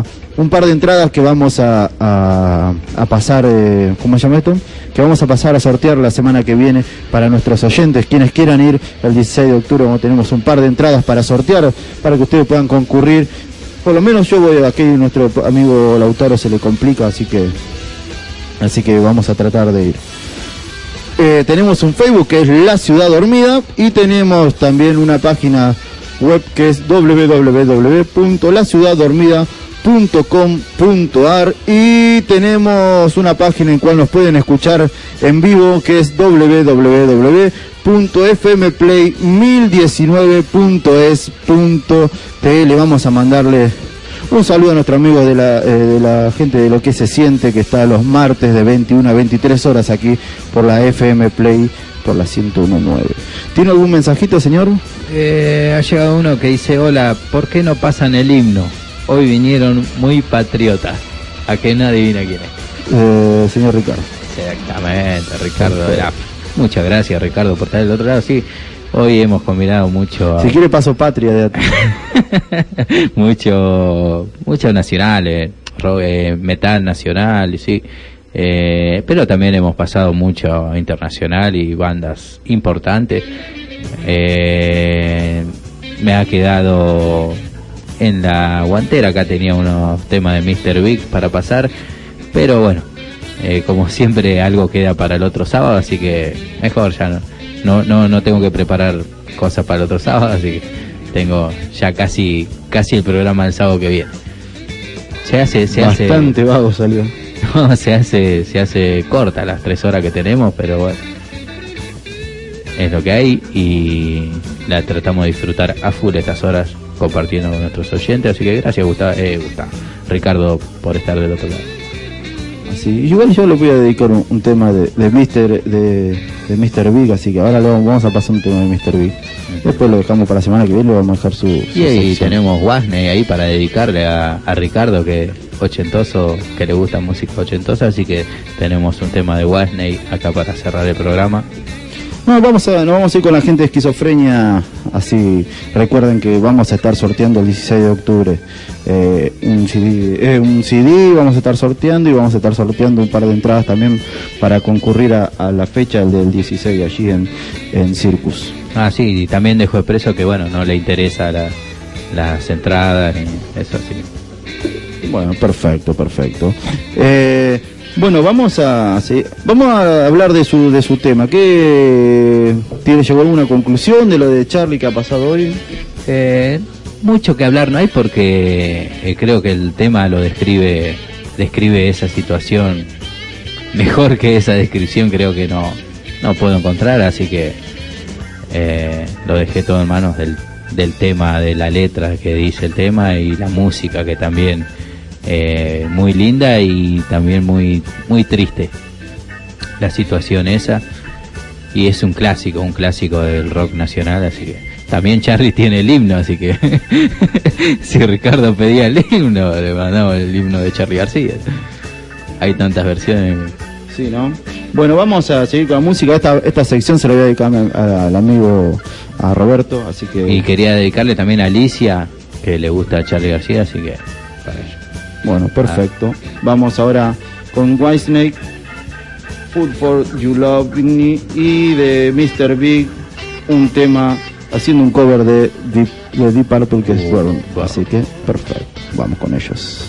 S1: pasar, ¿cómo se llama esto? Que vamos a pasar a sortear la semana que viene para nuestros oyentes, quienes quieran ir el 16 de octubre, tenemos un par de entradas para sortear, para que ustedes puedan concurrir. Por lo menos yo voy, aquí nuestro amigo Lautaro se le complica, así que vamos a tratar de ir. Tenemos un Facebook que es La Ciudad Dormida, y tenemos también una página web que es www.laciudaddormida.com.ar, y tenemos una página en cual nos pueden escuchar en vivo que es www.fmplay1019.es.tl. Vamos a mandarle un saludo a nuestro amigo de la gente de Lo que se siente, que está los martes de 21 a 23 horas aquí por la FM Play, por la 101.9. ¿Tiene algún mensajito, señor?
S2: Ha llegado uno que dice: hola, ¿por qué no pasan el himno? Hoy vinieron muy patriotas. A que no adivina quién es.
S1: Señor Ricardo.
S2: Exactamente, Ricardo. Muchas gracias, Ricardo, por estar del otro lado. Sí, hoy hemos combinado mucho.
S1: Si quiere paso patria de
S2: mucho nacional, metal nacional, sí. Pero también hemos pasado mucho internacional y bandas importantes. Me ha quedado en la guantera, acá tenía unos temas de Mr. Big para pasar, pero bueno, como siempre algo queda para el otro sábado, así que mejor ya no tengo que preparar cosas para el otro sábado, así que tengo ya casi el programa del sábado que viene. Se hace
S1: bastante vago salió.
S2: No, se hace corta las 3 horas que tenemos, pero bueno, es lo que hay y la tratamos de disfrutar a full estas horas compartiendo con nuestros oyentes, así que gracias Ricardo por estar del otro lado.
S1: Así, igual yo le voy a dedicar un tema de Mr. Big, así que ahora vamos a pasar un tema de Mr. Big. Después lo dejamos para la semana que viene, lo vamos a dejar su
S2: y ahí tenemos Wasney ahí para dedicarle a Ricardo, que ochentoso, que le gusta música ochentosa, así que tenemos un tema de Wasney acá para cerrar el programa.
S1: No vamos a ir con la gente de Esquizofrenia, así recuerden que vamos a estar sorteando el 16 de octubre un CD, vamos a estar sorteando, y vamos a estar sorteando un par de entradas también para concurrir a la fecha del 16 allí en Circus.
S2: Ah, sí, y también dejó expreso que bueno, no le interesa las entradas ni eso, sí.
S1: Bueno, perfecto. Bueno, vamos a hablar de su tema. ¿Llegó a alguna conclusión de lo de Charlie que ha pasado hoy?
S2: Mucho que hablar no hay, porque creo que el tema lo describe esa situación mejor que esa descripción. Creo que no puedo encontrar, así que lo dejé todo en manos del tema, de la letra que dice el tema y la música, que también muy linda y también muy triste la situación esa, y es un clásico del rock nacional, así que también Charlie tiene el himno, así que si Ricardo pedía el himno, le mandamos el himno de Charly García. Hay tantas versiones.
S1: Sí, ¿no? Bueno, vamos a seguir con la música. Esta sección se la voy a dedicar al amigo, a Roberto, así que...
S2: Y quería dedicarle también a Alicia, que le gusta a Charly García, así que para ella.
S1: Bueno, perfecto. Vamos ahora con Whitesnake, Food for You Love Me, y de Mr. Big, un tema haciendo un cover de Deep Purple, que es Burn. Así que perfecto, vamos con ellos.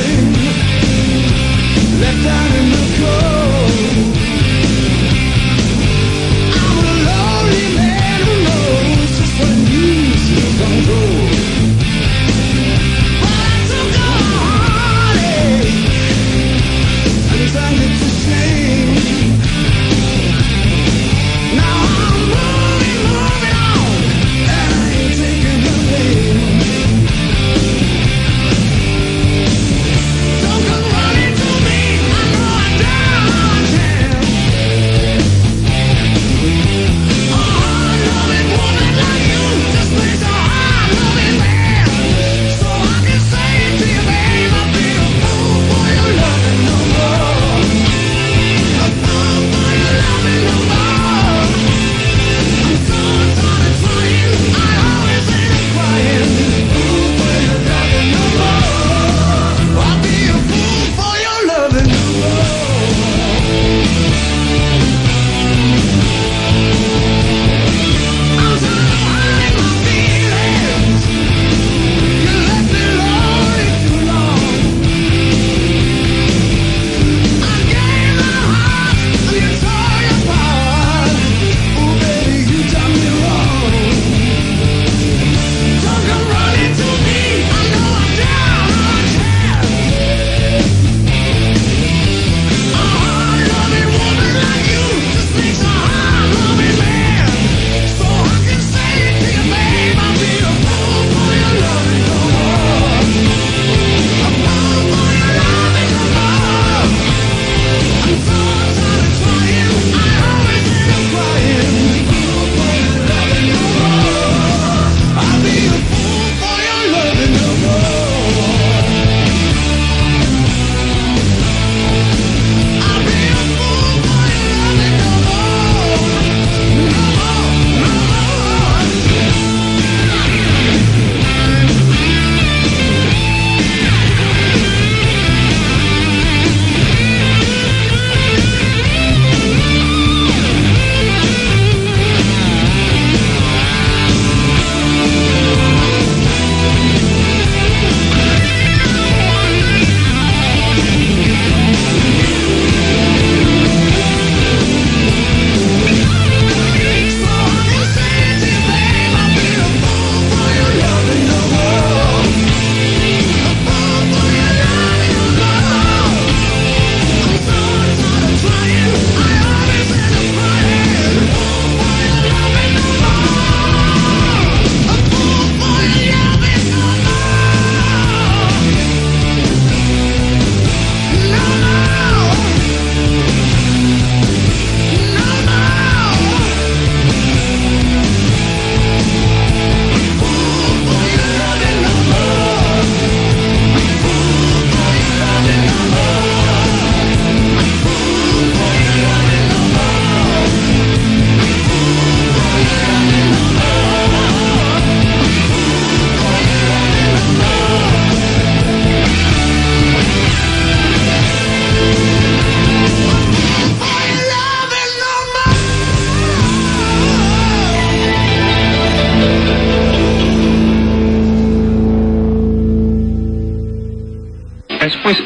S9: Left out in the cold,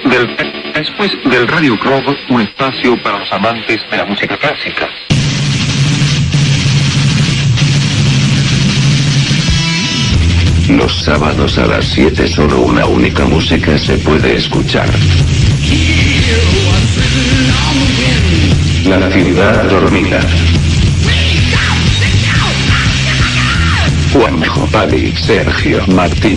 S3: Después del Radio Club, un espacio para los amantes de la música clásica. Los sábados a las 7 solo una única música se puede escuchar. La ciudad dormida. Juanjo, Pali, Sergio, Martín.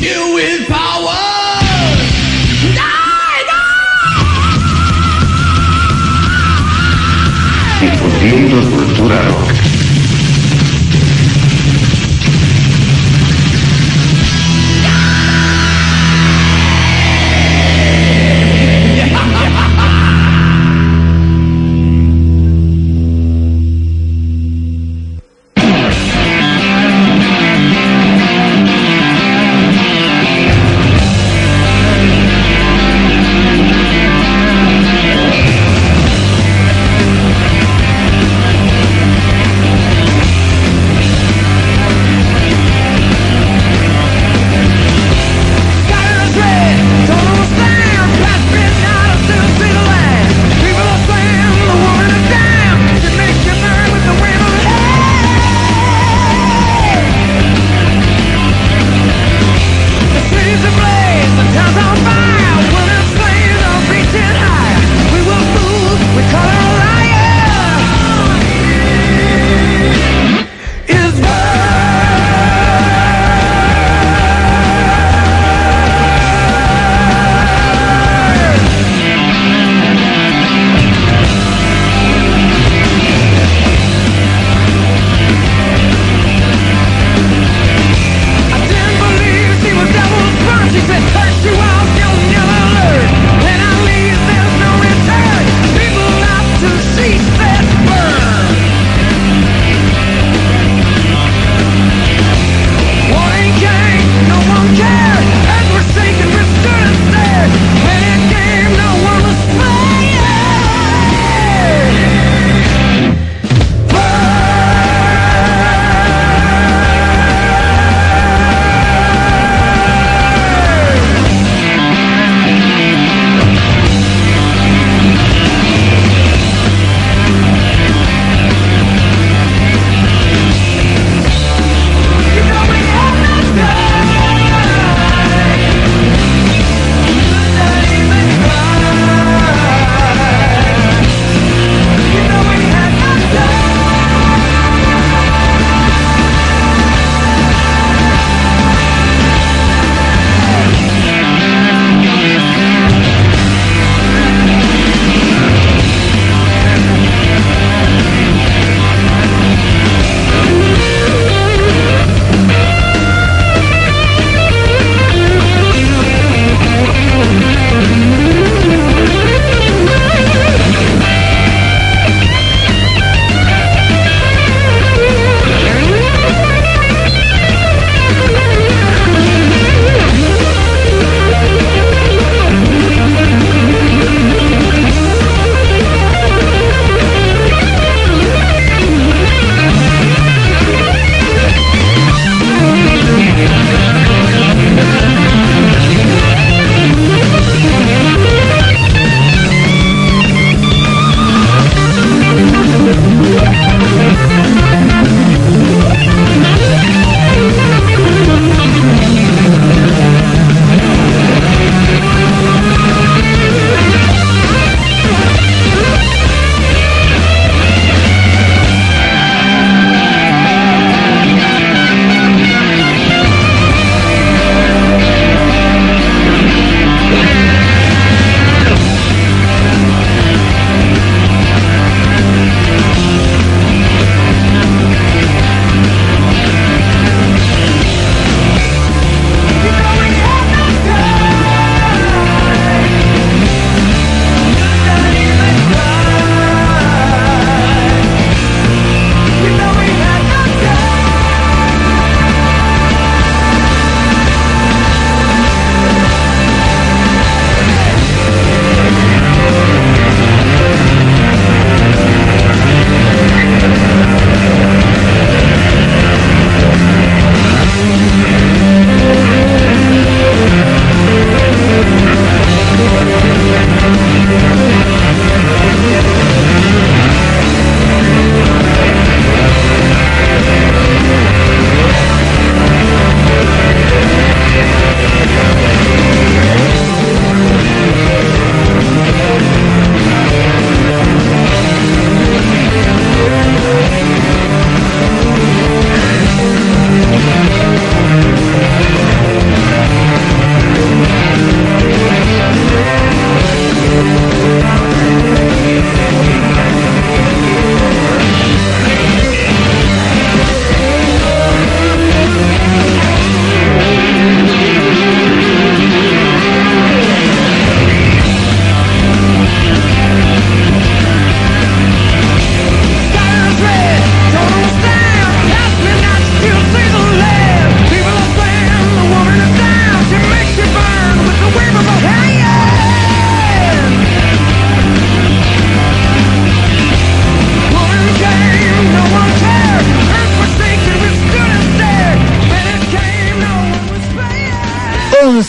S3: Difundiendo cultura rock.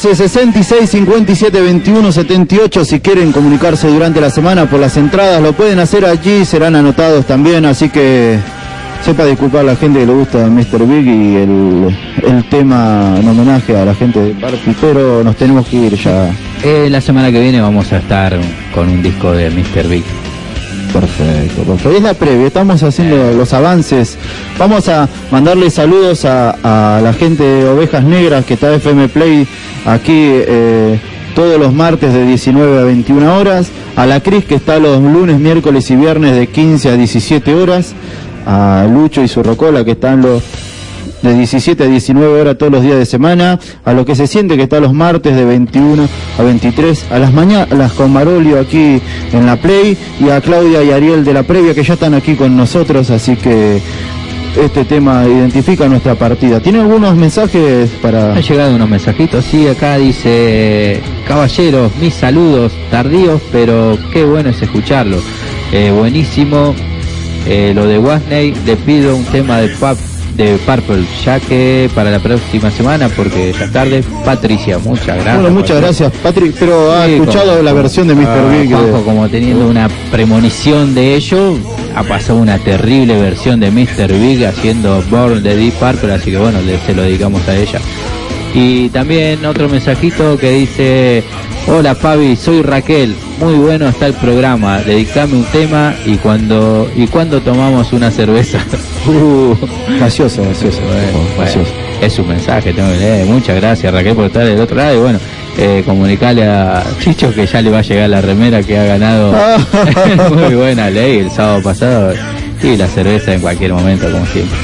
S1: 11 66 57 21 78. Si quieren comunicarse durante la semana por las entradas, lo pueden hacer allí, serán anotados también, así que sepa disculpar a la gente que le gusta Mr. Big y el tema en homenaje a la gente de Party, pero nos tenemos que ir ya.
S2: La semana que viene vamos a estar con un disco de Mr. Big.
S1: Perfecto. Es la previa, estamos haciendo los avances. Vamos a mandarle saludos a la gente de Ovejas Negras que está de FM Play aquí todos los martes de 19 a 21 horas. A la Cris que está los lunes, miércoles y viernes de 15 a 17 horas. A Lucho y su Rocola que están los de 17 a 19 horas todos los días de semana. A Lo que se siente que está los martes de 21 a 23 a las mañanas con Marolio aquí en la Play, y a Claudia y Ariel de la previa que ya están aquí con nosotros, así que este tema identifica nuestra partida. ¿Tiene algunos mensajes para...?
S2: Han llegado unos mensajitos, sí, acá dice: caballeros, mis saludos tardíos, pero qué bueno es escucharlo. Buenísimo. Lo de Wasney, le pido un tema de Purple, ya que para la próxima semana, porque ya tarde. Patricia, muchas gracias.
S1: Bueno, muchas gracias, Patrick, pero ha escuchado la versión de Mr. Big.
S2: Juanjo, como teniendo una premonición de ello, ha pasado una terrible versión de Mr. Big haciendo Born de Deep Purple, así que bueno, se lo dedicamos a ella. Y también otro mensajito que dice: hola Fabi, soy Raquel, muy bueno está el programa, dedicame un tema y cuando tomamos una cerveza.
S1: Gaseoso.
S2: Bueno, es un mensaje, tengo que leer. Muchas gracias Raquel por estar del otro lado, y bueno, comunicarle a Chicho que ya le va a llegar la remera que ha ganado muy buena ley el sábado pasado, y la cerveza en cualquier momento como siempre.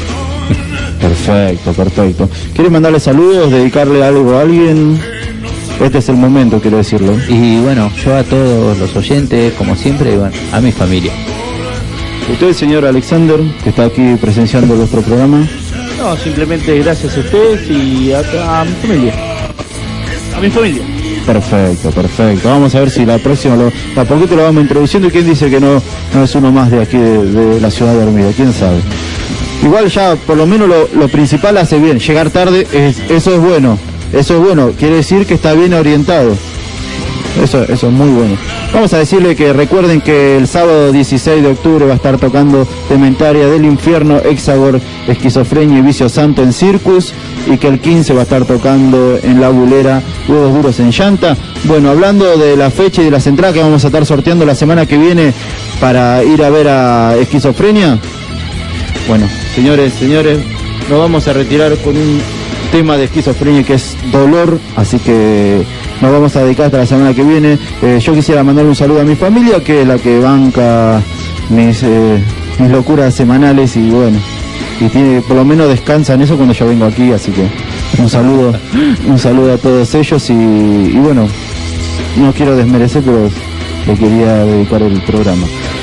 S1: Perfecto. ¿Quieres mandarle saludos, dedicarle algo a alguien? Este es el momento, quiero decirlo.
S2: Y bueno, yo a todos los oyentes, como siempre, y bueno, a mi familia.
S1: ¿Usted, señor Alexander, que está aquí presenciando nuestro programa?
S5: No, simplemente gracias a ustedes y a mi familia. A mi familia.
S1: Perfecto. Vamos a ver si la próxima a poquito lo vamos introduciendo, y quién dice que no es uno más de aquí de la ciudad dormida, quién sabe. Igual ya por lo menos lo principal hace bien. Llegar tarde, eso es bueno. Quiere decir que está bien orientado. Eso es muy bueno. Vamos a decirle que recuerden que el sábado 16 de octubre va a estar tocando Dementaria del Infierno, Hexagor, Esquizofrenia y Vicio Santo en Circus, y que el 15 va a estar tocando en La Bulera Huevos Duros en Llanta. Bueno, hablando de la fecha y de las entradas que vamos a estar sorteando la semana que viene para ir a ver a Esquizofrenia. Bueno, señores, nos vamos a retirar con un tema de Esquizofrenia que es Dolor, así que nos vamos a dedicar hasta la semana que viene. Yo quisiera mandar un saludo a mi familia, que es la que banca mis locuras semanales, y bueno, y por lo menos descansa en eso cuando yo vengo aquí, así que un saludo a todos ellos, y bueno, no quiero desmerecer, pero le quería dedicar el programa.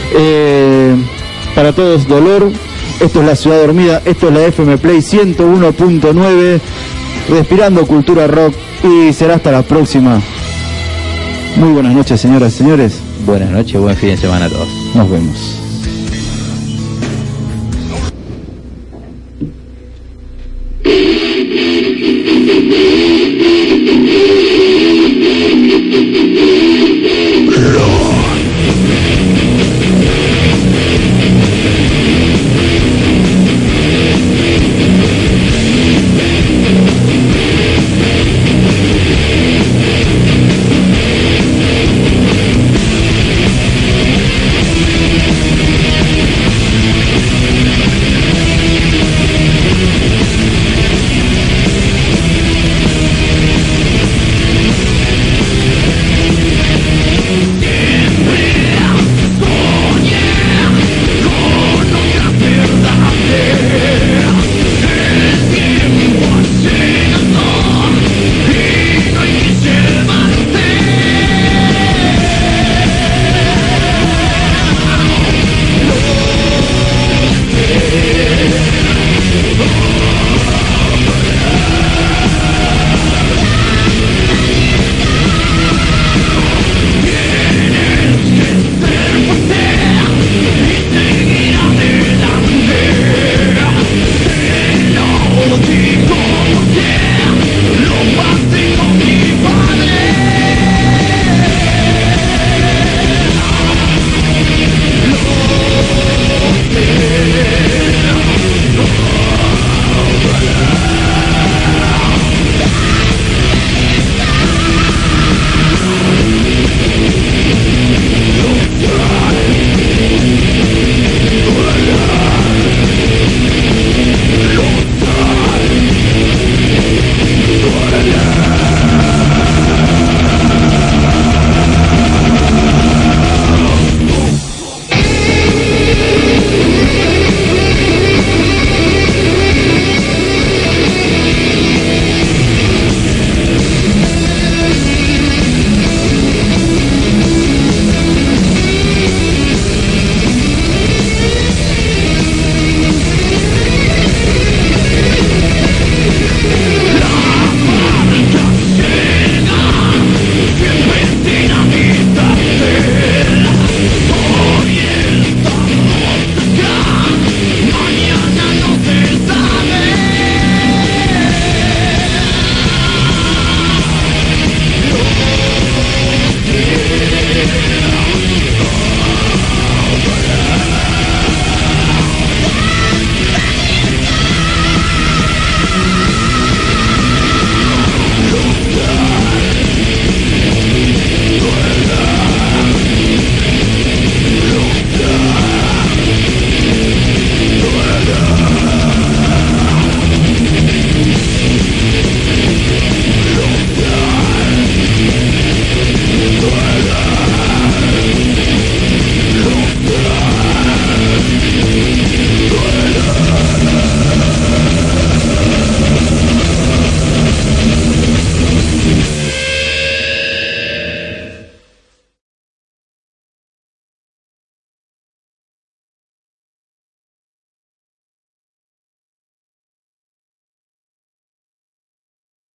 S1: Para todos, Dolor. Esto es la Ciudad Dormida, esto es la FM Play 101.9, respirando cultura rock, y será hasta la próxima. Muy buenas noches, señoras y señores.
S2: Buenas noches, buen fin de semana a todos.
S1: Nos vemos.